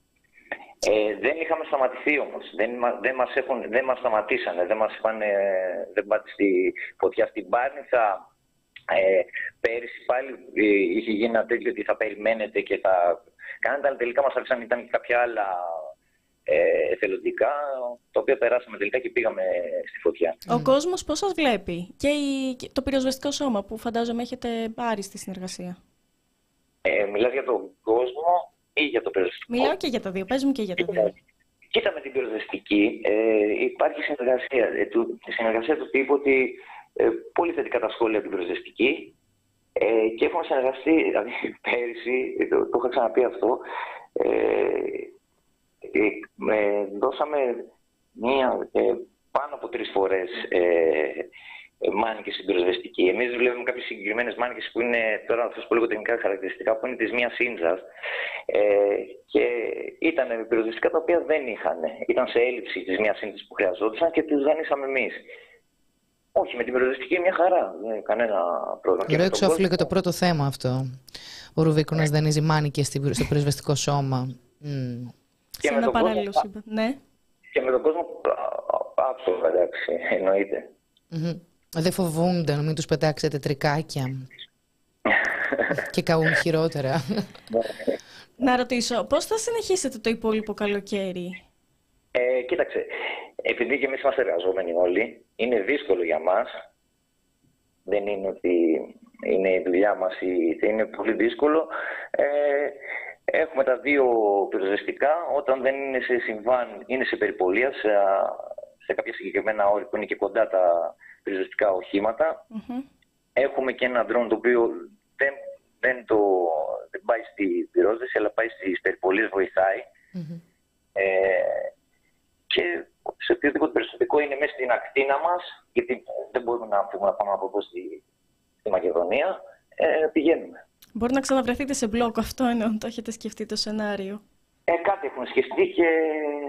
Ε, δεν είχαμε σταματηθεί όμως, δεν, δεν, μας, έχουν, δεν μας σταματήσανε, δεν μας είπαν, δεν πάτε στη φωτιά στην Πάρνηθα. Ε, πέρυσι πάλι ε, είχε γίνει ένα τέτοιο ότι θα περιμένετε και θα κάνετε, αλλά τελικά μας αφήσαν, ήταν και κάποια άλλα ε, εθελοντικά, τα οποία περάσαμε τελικά και πήγαμε στη φωτιά. Ο mm. κόσμος πώς σας βλέπει? Και, η, και το πυροσβεστικό σώμα που φαντάζομαι έχετε άριστη συνεργασία. Ε, μιλάς για τον κόσμο ή για το πυροσβεστικό? Μιλάω και για τα δύο, πες μου και για τα δύο. Κοίτα, με την πυροσβεστική ε, υπάρχει συνεργασία. Ε, του, η συνεργασία του τύπου ότι ε, πολύ θετικά τα σχόλια από την πυροσβεστική ε, και έχουμε συνεργαστεί, δηλαδή πέρυσι, το, το είχα ξαναπεί αυτό, ε, ε, ε, δώσαμε μία, ε, πάνω από τρεις φορές ε, ε, μάνικες στην πυροσβεστική. Εμείς βλέπουμε κάποιες συγκεκριμένες μάνικες που είναι, τώρα θα σας πω λίγο τεχνικά χαρακτηριστικά, που είναι της μίας ίνζας ε, και ήταν πυροσβεστικά τα οποία δεν είχαν. Ήταν σε έλλειψη της μίας ίνζας που χρειαζόντουσαν και τους δανείσαμε εμείς. Όχι, με την πυροσβεστική μια χαρά, δεν είναι κανένα πρόβλημα. Ωραίο εξώφυλλο και το πρώτο θέμα αυτό. Ο Ρουβίκονας yeah. δανείζει μάνικες στο πυροσβεστικό σώμα. Mm. Και σε ένα παράλληλο σύμπαν. Ναι. Και με τον κόσμο άψογα, εντάξει, εννοείται. Mm-hmm. Δεν φοβούνται να μην τους πετάξετε τρικάκια και καούν χειρότερα. Να ρωτήσω, πώς θα συνεχίσετε το υπόλοιπο καλοκαίρι? Ε, κοίταξε, επειδή και εμείς είμαστε εργαζόμενοι όλοι, είναι δύσκολο για μας. Δεν είναι ότι είναι η δουλειά μας, είναι πολύ δύσκολο. Ε, έχουμε τα δύο πυροσβεστικά, όταν δεν είναι σε συμβάν, είναι σε περιπολία, σε, σε κάποια συγκεκριμένα όρη που είναι και κοντά τα πυροσβεστικά οχήματα. Mm-hmm. Έχουμε και ένα ντρόν το οποίο δεν, δεν, το, δεν πάει στη πυρόσβεση, αλλά πάει στις περιπολίες, βοηθάει. Mm-hmm. Ε, και σε οποιοδήποτε περιστατικό είναι μέσα στην ακτίνα μας, γιατί δεν μπορούμε να φύγουμε να πάμε από εδώ στη, στη Μακεδονία, ε, πηγαίνουμε. Μπορεί να ξαναβρεθείτε σε μπλοκ, αυτό ενώ το έχετε σκεφτεί το σενάριο? Ε, κάτι έχουμε σκεφτεί και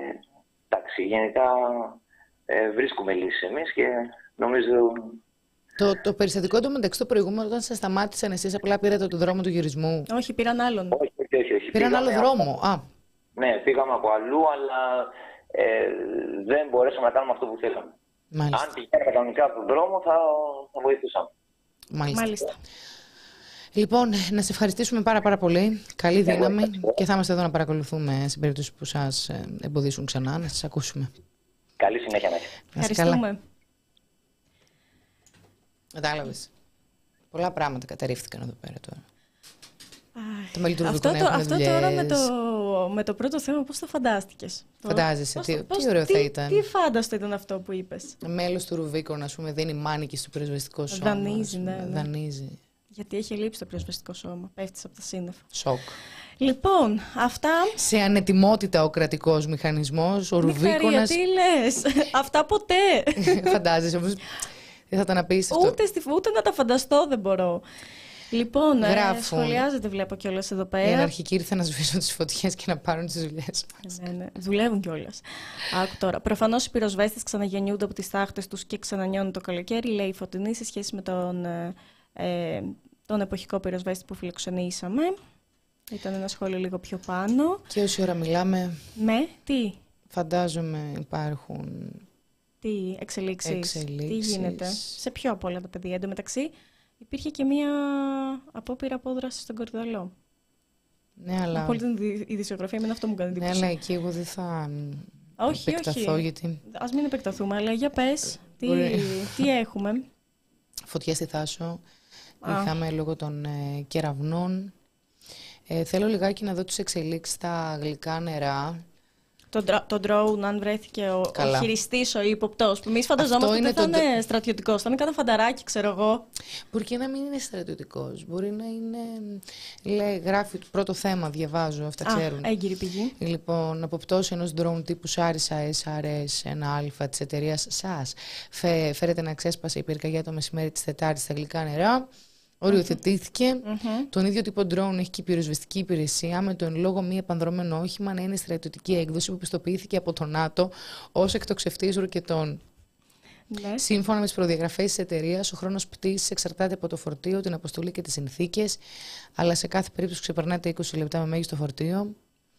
εντάξει, γενικά ε, βρίσκουμε λύσεις εμείς και νομίζω Το, το περιστατικό του μεταξύ το προηγούμενο, όταν σας σταμάτησαν, εσείς απλά πήρατε τον δρόμο του γυρισμού? Όχι, πήραν άλλον. Όχι, όχι, όχι. Πήραν άλλο δρόμο. Από... Α. Ναι, πήγαμε από αλλού, αλλά ε, δεν μπορέσαμε να κάνουμε αυτό που θέλαμε. Μάλιστα. Αν πηγαίναμε κανονικά από τον δρόμο, θα, θα βοηθούσαμε. Μάλιστα. Μάλιστα. Λοιπόν, να σε ευχαριστήσουμε πάρα πάρα πολύ. Καλή δύναμη και θα είμαστε εδώ να παρακολουθούμε σε περίπτωση που σας εμποδίσουν ξανά, να σας ακούσουμε. Καλή συνέχεια να έχετε. Ευχαριστούμε. Κατάλαβες. Πολλά πράγματα καταρρίφθηκαν εδώ πέρα τώρα. Αχ, το μέλη του αυτό Ρουβίκονα το, έχουν αυτό τώρα με δουλειές. το, με το πρώτο θέμα, πώς το φαντάστηκες? Φαντάζεσαι, Πώς τι, το- πώς- τι ωραίο τι, θα ήταν. Τι φάνταστο ήταν αυτό που είπες? Μέλος του Ρουβίκονα, ας πούμε, δίνει μάνικη στο πυροσβεστικό σώμα. Δανείζει, ας πούμε. ναι, ναι. Δανείζει. Γιατί έχει λείψει το πυροσβεστικό σώμα. Πέφτεις από τα σύννεφα. Σοκ. Λοιπόν, αυτά. Σε ανετοιμότητα ο κρατικός μηχανισμός, ο Μιχαρία, Ρουβίκονας. τι λες? Αυτά ποτέ. Φαντάζεσαι όμως. Δεν θα ήταν απίστευτο. ούτε, στη, ούτε να τα φανταστώ δεν μπορώ. Λοιπόν, ε, Γράφουν. σχολιάζεται βλέπω κιόλας εδώ Οι πέρα. αναρχικοί ήρθαν να σβήσουν τις φωτιές και να πάρουν τις δουλειές μας. Ναι, ναι. Δουλεύουν κιόλας. Άκου τώρα. Προφανώς οι πυροσβέστες ξαναγεννιούνται από τις τάχτες τους και ξανανιώνουν το καλοκαίρι, λέει η Φωτεινή, σε σχέση με τον, ε, ε, τον εποχικό πυροσβέστη που φιλοξενήσαμε. Ήταν ένα σχόλιο λίγο πιο πάνω. Και όση ώρα μιλάμε, Με τι, φαντάζομαι υπάρχουν. τι εξελίξεις, τι Εξελίξεις. γίνεται. Σε ποιο από όλα τα παιδιά? Εν τω μεταξύ, υπήρχε και μία απόπειρα απόδραση στον Κορυδαλό. Ναι, αλλά, Από όλη την ειδη- ειδησιογραφία, εμένα αυτό μου κάνει ναι, εντύπωση. αλλά εκεί εγώ δεν θα Όχι, επεκταθώ, όχι. γιατί Ας μην επεκταθούμε, αλλά για πες, τι, Μπορεί. τι έχουμε. φωτιά στη Θάσο Α. είχαμε λόγω των ε, κεραυνών. Ε, θέλω λιγάκι να δω τις εξελίξεις στα γλυκά νερά. Το, dro- το drone, αν βρέθηκε ο, ο Καλά. χειριστής, ο ύποπτος, που εμείς φανταζόμαστε ότι είναι δεν θα το είναι στρατιωτικός, θα είναι κάνα φανταράκι, ξέρω εγώ. Μπορεί και να μην είναι στρατιωτικός. Μπορεί να είναι. Λέει, γράφει το πρώτο θέμα, διαβάζω, αυτά Α, ξέρουν. έγκυρη πηγή. Λοιπόν, από πτώση ενός drone τύπου Σάρισα ες αρ ες ένα α της εταιρείας σας φε, φέρεται να ξέσπασε η πυρκαγιά το μεσημέρι της Τετάρτης στα γλυκά νερά. Οριοθετήθηκε. Μμμ. Τον ίδιο τύπο drone έχει και η πυροσβεστική υπηρεσία, με το εν λόγω μη επανδρομένο όχημα να είναι στρατιωτική έκδοση που πιστοποιήθηκε από το ΝΑΤΟ ως εκτοξευτής ρουκετών. Ναι. Σύμφωνα με τις προδιαγραφές της εταιρείας, ο χρόνος πτήσης εξαρτάται από το φορτίο, την αποστολή και τις συνθήκες, αλλά σε κάθε περίπτωση ξεπερνάει τα είκοσι λεπτά με μέγιστο φορτίο.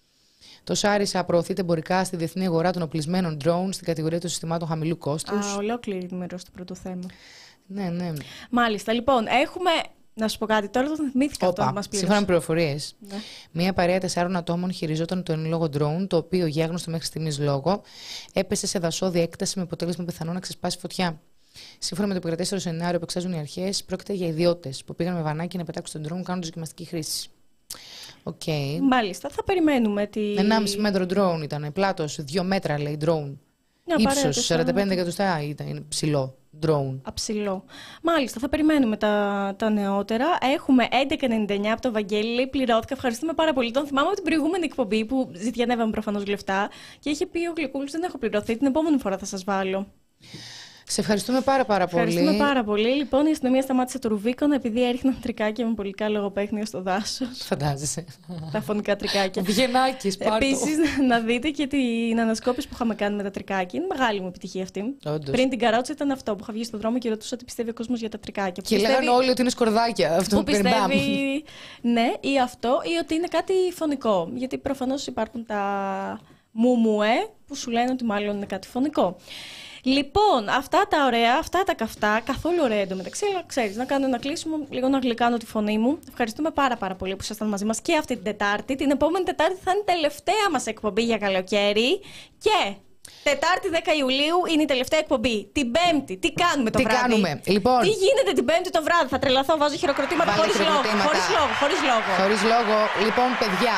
Το Σάρισα προωθείται εμπορικά στη διεθνή αγορά των οπλισμένων drones στην κατηγορία των συστημάτων χαμηλού κόστους. Α, ολόκληρη ενημέρωση στο πρώτο θέμα. Ναι, ναι. Μάλιστα, λοιπόν, έχουμε. Να σου πω κάτι, τώρα το θυμήθηκα αυτό που Όπα, μας πλήρωσε. σύμφωνα με πληροφορίες, Ναι. μία παρέα τεσσάρων ατόμων χειριζόταν το εν λόγω drone, το οποίο για άγνωστο μέχρι στιγμής λόγο έπεσε σε δασόδη έκταση με αποτέλεσμα πιθανό να ξεσπάσει φωτιά. Σύμφωνα με το επικρατέστερο σενάριο που εξάζουν οι αρχές, πρόκειται για ιδιώτες που πήγαν με βανάκι να πετάξουν τον drone κάνοντας δοκιμαστική χρήση. Οκ. Okay. Μάλιστα, θα περιμένουμε τη. ενάμιση μέτρο drone ήταν, πλάτος δύο μέτρα λέει drone. Μια παρέα Ύψος τεσσάρων σαράντα πέντε εκατοστά ήταν, είναι ψηλό drone. Αψηλό. Μάλιστα, θα περιμένουμε τα, τα νεότερα. Έχουμε έντεκα ενενήντα εννιά από το Βαγγέλη. Λέει, πληρώθηκα. Ευχαριστούμε πάρα πολύ. Τον θυμάμαι από την προηγούμενη εκπομπή που ζητιανεύαμε προφανώς λεφτά. Και είχε πει ο Γλυκούλης: δεν έχω πληρωθεί. Την επόμενη φορά θα σας βάλω. Σε ευχαριστούμε πάρα πάρα πολύ. Ευχαριστούμε πάρα πολύ. Λοιπόν, η αστυνομία σταμάτησε το Ρουβίκονα επειδή έριχναν τρικάκια με πολικά λογοπαίχνια στο δάσος. Φαντάζεσαι. Τα φωνικά τρικάκια. Βγενάκης, πάρ' το. Επίσης, να δείτε και την ανασκόπηση που είχαμε κάνει με τα τρικάκια. Είναι μεγάλη μου επιτυχία αυτή. Όντως. Πριν την καρότσα ήταν αυτό που είχα βγει στον δρόμο και ρωτούσα τι πιστεύει ο κόσμος για τα τρικάκια. Που Και πιστεύει- λέγανε όλοι ότι είναι σκορδάκια. Αυτό που που περνάμε. πιστεύει ναι ή αυτό ή ότι είναι κάτι φωνικό. Γιατί προφανώς υπάρχουν τα μουμουέ που σου λένε ότι μάλλον είναι κάτι φωνικό. Λοιπόν, αυτά τα ωραία, αυτά τα καυτά, καθόλου ωραία εντωμεταξύ, αλλά ξέρεις, να κάνω ένα κλείσιμο, λίγο να γλυκάνω τη φωνή μου. Ευχαριστούμε πάρα πάρα πολύ που ήσασταν μαζί μας και αυτή την Τετάρτη. Την επόμενη Τετάρτη θα είναι η τελευταία μας εκπομπή για καλοκαίρι και Τετάρτη δέκα Ιουλίου είναι η τελευταία εκπομπή. Την Πέμπτη, τι κάνουμε το Τι βράδυ? κάνουμε, λοιπόν. Τι γίνεται την Πέμπτη το βράδυ? Θα τρελαθώ, βάζω χειροκροτήματα Βάλε χωρίς λόγο. χειροκροτήματα. Χωρίς λόγο, χωρίς λόγο. Χωρίς λόγο. Λοιπόν, παιδιά,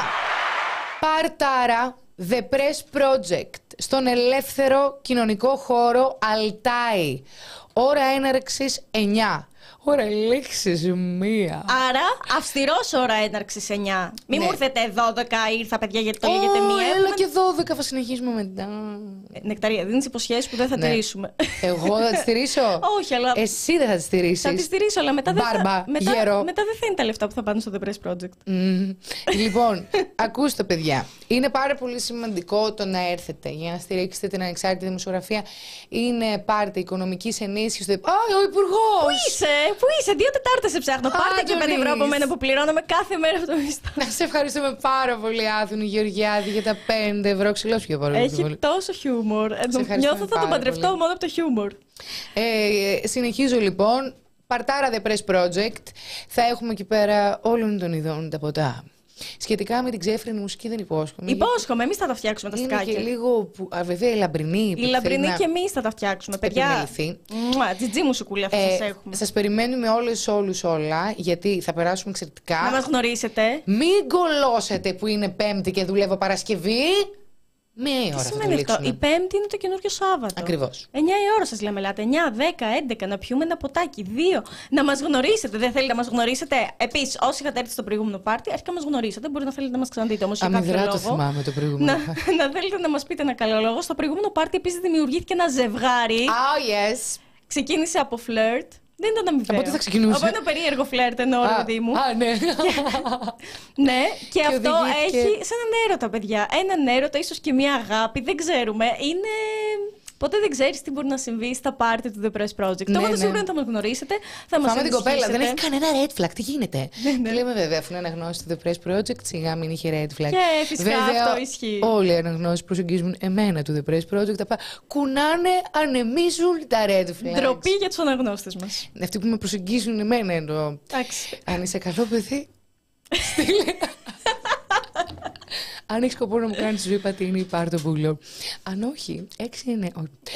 Παρτάρα The Press Project στον ελεύθερο κοινωνικό χώρο Αλτάι. Ώρα έναρξης εννιά. Ώρα λέξης μία. Άρα, αυστηρός ώρα έναρξης εννιά. Μην Ναι. μου ήρθετε δώδεκα, ήρθα παιδιά γιατί το λέγεται μία. Έλα Έχουμε- και δώδεκα, θα συνεχίσουμε μετά. Ε, Νεκταρία, δίνεις υποσχέσεις που δεν θα Ναι. τηρήσουμε. Εγώ θα τη στηρίσω. Όχι, αλλά Εσύ δεν θα τη στηρίσεις. θα τη στηρίσω, αλλά μετά, δεν θα... Μπάρμπα, μετά, γέρο. μετά δεν θα είναι τα λεφτά που θα πάνε στο The Press Project. Μμμ. Λοιπόν, ακούστε παιδιά. Είναι πάρα πολύ σημαντικό το να έρθετε για να στηρίξετε την ανεξάρτητη δημοσιογραφία. Είναι πάρτε οικονομικής ενίσχυσης. Α, ο Υπουργός! Πού είσαι, πού είσαι, δύο Τετάρτες σε ψάχνω. Πάρτε και πέντε ευρώ από Άντωνης. μένα που πληρώνομαι κάθε μέρα από το μισθό. Να σε ευχαριστούμε πάρα πολύ, Άθωνη Γεωργιάδη, για τα πέντε ευρώ. Ξυλός πιο πάρα Έχει πολύ. τόσο χιούμορ. Ε, ευχαριστούμε Νιώθω θα πάρα τον παντρευτώ πολύ. μόνο από το χιούμορ. Ε, συνεχίζω λοιπόν. Παρτάρα The Press Project. Θα έχουμε εκεί πέρα όλων των ειδών τα ποτά. Σχετικά με την ξέφρενη μουσική δεν υπόσχομαι. Υπόσχομαι, εμεί θα τα φτιάξουμε τα Είναι στικάκια. και λίγο. Που, α, βέβαια η λαμπρινή. Η λαμπρινή και εμεί θα τα φτιάξουμε. Παιδιά. επιμεληθεί. Μουα, τζιτζί μουσικούλα θα σας Ε, έχουμε. σας περιμένουμε όλες όλους όλα, γιατί θα περάσουμε εξαιρετικά. Να μας γνωρίσετε. Μην κολώσετε που είναι Πέμπτη και δουλεύω Παρασκευή. Μία ώρα Τι θα σημαίνει αυτό? δουλέψουμε. Η Πέμπτη είναι το καινούριο Σάββατο. Ακριβώς. εννιά η ώρα σας λέμε, ελάτε. εννιά, δέκα, έντεκα να πιούμε ένα ποτάκι. δύο. Να μας γνωρίσετε. Δεν θέλετε να μας γνωρίσετε? Επίσης, όσοι είχατε έρθει στο προηγούμενο πάρτι, αρχικά μας γνωρίσατε. Μπορεί να θέλετε να μας ξαναδείτε όμως για κάποιο Αμυδρά το λόγο. θυμάμαι το προηγούμενο. Να, να θέλετε να μας πείτε ένα καλό λόγο. Στο προηγούμενο πάρτι επίσης δημιουργήθηκε ένα ζευγάρι. Oh, yes. Ξεκίνησε από φλερτ. Δεν ήταν αμοιβαίο. Από τι θα ξεκινούσε? Από ένα περίεργο φλερτ εννοώ, ρε Α, παιδί μου. Α, ναι. Ναι, και, αυτό οδηγήθηκε- έχει σαν έναν έρωτα, παιδιά. Έναν έρωτα, ίσως και μια αγάπη, δεν ξέρουμε. Είναι. Ποτέ δεν ξέρεις τι μπορεί να συμβεί στα πάρτι του The Press Project. Ναι, Τώρα ναι. σίγουρα θα μας γνωρίσετε. Θα μας Πάμε την κοπέλα, δεν έχει ενισχύσετε. κανένα red flag. Τι γίνεται? ναι. Και λέμε βέβαια, αφού είναι αναγνώριση του The Press Project, σιγά μην είχε red flag. Και φυσικά βέβαια, αυτό ισχύει. όλοι οι αναγνώσεις που προσεγγίζουν εμένα του The Press Project, τα πά- κουνάνε, ανεμίζουν τα red flags. Ντροπή για τους αναγνώστες μας. Αυτοί που με προσεγγίζουν εμένα εννοώ. Εντάξει. Αν είσαι καλό παιδί, στείλε. Αν έχει σκοπό να μου κάνει τη ζωή πατίνη, πάρ' το πουλό. Αν όχι, έξι είναι.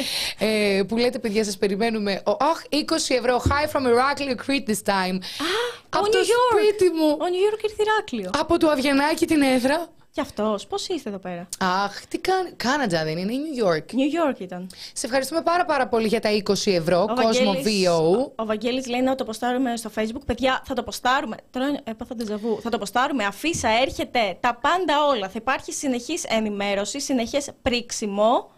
ε, που λέτε, παιδιά, σας περιμένουμε. Ο, αχ, είκοσι ευρώ. Hi from Heraklion Crete this time. Α, από ο το New York. σπίτι μου. Ο New York ήρθε Ηράκλειο. Από το Αβγενάκι την έδρα. Και αυτός, πώς είστε εδώ πέρα? Αχ, τι κάνει. Κάνατζα δεν είναι, New York. New York ήταν. Σε ευχαριστούμε πάρα πάρα πολύ για τα είκοσι ευρώ. Ο Κόσμο Βαγγέλης- βι ο. Ο Βαγγέλης λέει να το ποστάρουμε στο Facebook. Παιδιά, θα το ποστάρουμε. Τώρα έπαθα ντεζαβού. Θα το ποστάρουμε. Αφίσα έρχεται. Τα πάντα όλα. Θα υπάρχει συνεχής ενημέρωση, συνεχές πρίξιμο.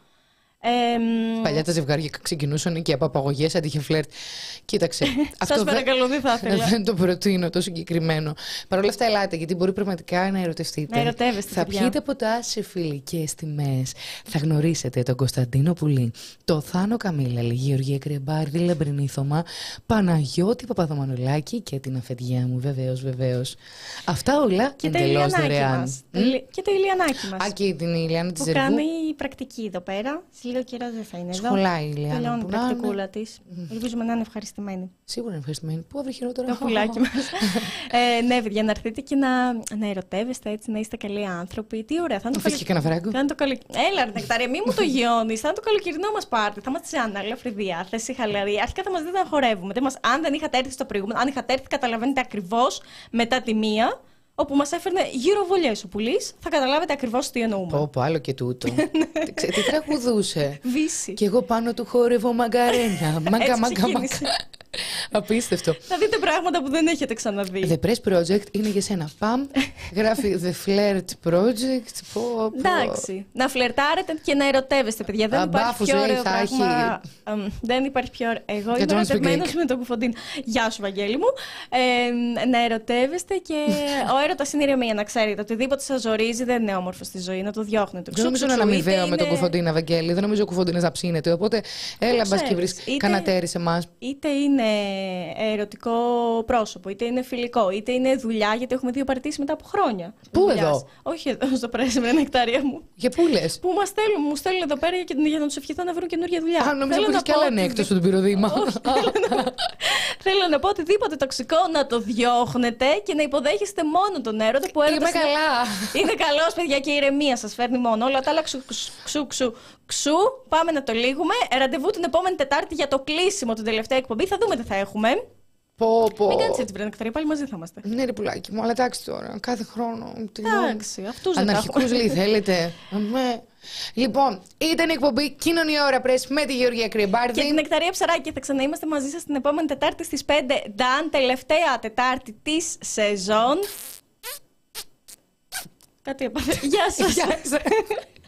Ε, μ, Παλιά τα ζευγάρια ξεκινούσαν και από απαγωγές αντί για φλερτ. Κοίταξε. Σας δεν- παρακαλώ, δεν θα ήθελα. Δεν το προτείνω το συγκεκριμένο. Παρ' όλα αυτά, ελάτε, γιατί μπορεί πραγματικά να ερωτευτείτε. Να ερωτεύεστε, Θα παιδιά. πιείτε ποτά σε φιλικές τιμές. Θα γνωρίσετε τον Κωνσταντίνο Πουλή, το Θάνο Καμίλαλη, Γεωργία Κρεμπάρδη, Λαμπρινή Θωμά, Παναγιώτη Παπαδομανολάκη και την αφεντιά μου, βεβαίως, βεβαίως. Αυτά όλα Και το εντελώς Ηλιανάκι δωρεάν. μας. Το Ηλι- Και το Ηλιανάκι μας. Α, και την Ηλιάνα της Που Ζερβού. κάνει πρακτική εδώ πέρα. Σε λίγο καιρό δεν θα είναι εδώ. Σχολάει η Ηλιάνα. Τελειώνει η που να είναι. πρακτικούλα τη. Ελπίζουμε να είναι ευχαριστημένη. Σίγουρα είναι ευχαριστημένη. Πού αύριο χειρότερα. Το πουλάκι μα. ε, ναι, παιδιά, να έρθετε και να, να ερωτεύεστε έτσι, να είστε καλοί άνθρωποι. Τι ωραία. Θα είναι το Αφήσει και κανένα φράγκο. Θα είναι το καλο... Έλα, ρε Νεκτάρια, μη μου το γιώνει. Θα είναι το καλοκαιρινό μα πάρτι. Θα είμαστε σε ανάλαφρη διάθεση, χαλαρή. Αρχικά θα μα δείτε να χορεύουμε. Δεν μας... Αν δεν είχατε έρθει στο προηγούμενο, αν είχατε έρθει, καταλαβαίνετε ακριβώ μετά τη μία, όπου μα έφερνε γύρω βολιές ο Πουλής, θα καταλάβετε ακριβώ τι εννοούμε. Πω, πω, άλλο και τούτο. τι, ξέ- τι τραγουδούσε. Βύση. Και εγώ πάνω του χόρευω μαγκαρένια. Μαγκα, Έτσι μαγκα, ξεκίνησε. μαγκα. Απίστευτο. Θα δείτε πράγματα που δεν έχετε ξαναδεί. The Press Project είναι για σένα. Παμ. Γράφει The Flirt Project. Πω, πω. Εντάξει. Να φλερτάρετε και να ερωτεύεστε, παιδιά. Δεν Α, υπάρχει μπάφους, πιο λέει, ωραίο θα έχει- πράγμα. Εμ, δεν υπάρχει πιο ωραίο. Εγώ Για είμαι τον ερωτευμένο Σπιγκρίκ. με τον Κουφοντίν. Γεια σου, Βαγγέλη μου. Ε, να ερωτεύεστε και ο έρωτα είναι ηρεμία, να ξέρετε. Οτιδήποτε σα ζορίζει δεν είναι όμορφο στη ζωή. Να το διώχνετε. Δεν νομίζω να είναι αμοιβαίο με τον Κουφοντίνα, Βαγγέλη. Δεν νομίζω ο Κουφοντίνας να ψήνεται. Οπότε έλα, μπα και βρει ξέρεις. Είτε- κανένα τέρι σε εμά. Είτε είναι ερωτικό πρόσωπο, είτε είναι φιλικό, είτε είναι δουλειά, γιατί έχουμε δύο παρτίσει μετά από χρόνια. Πού δουλειάς. εδώ? Όχι εδώ στο πρέσβη, νεκτάρια μου. Για πού λε. Που μας στέλνουν, μου στέλνουν εδώ πέρα για, για να του ευχηθώ να βρουν καινούργια δουλειά. Α, νόμιζα Θέλω που να έχει κι πω άλλα ότι- ανέκτο στον πυροδήμα. Θέλω να πω οτιδήποτε τοξικό να το διώχνετε και να υποδέχεστε μόνο τον έρωτα που έρωτα. Είμαι καλά. Είναι καλό, παιδιά, και η ηρεμία σα φέρνει μόνο. Όλα τα άλλα ξου, ξου, ξου, ξου, ξου. Πάμε να το λύγουμε. Ραντεβού την επόμενη Τετάρτη για το κλείσιμο την τελευταία εκπομπή. Θα δούμε τι θα έχουμε. Πω, πω. Μην κάνεις έτσι, βρε Νεκταρία, πάλι μαζί θα είμαστε. Ναι, ρε πουλάκι μου, αλλά εντάξει τώρα. Κάθε χρόνο. τελειώνει. Εντάξει, αυτούς δεν τα Αναρχικούς λέει, θέλετε. Αμέ. Λοιπόν, ήταν η εκπομπή Κοινωνία Ώρα Πρες με τη Γεωργία Κρυεμπάρδη. Και την Νεκταρία Ψαράκη. Θα ξαναείμαστε μαζί σας την επόμενη Τετάρτη στις πέντε. Νταν, τελευταία Τετάρτη της σεζόν. Κάτι έπαθε. Γεια σας. Γεια σας.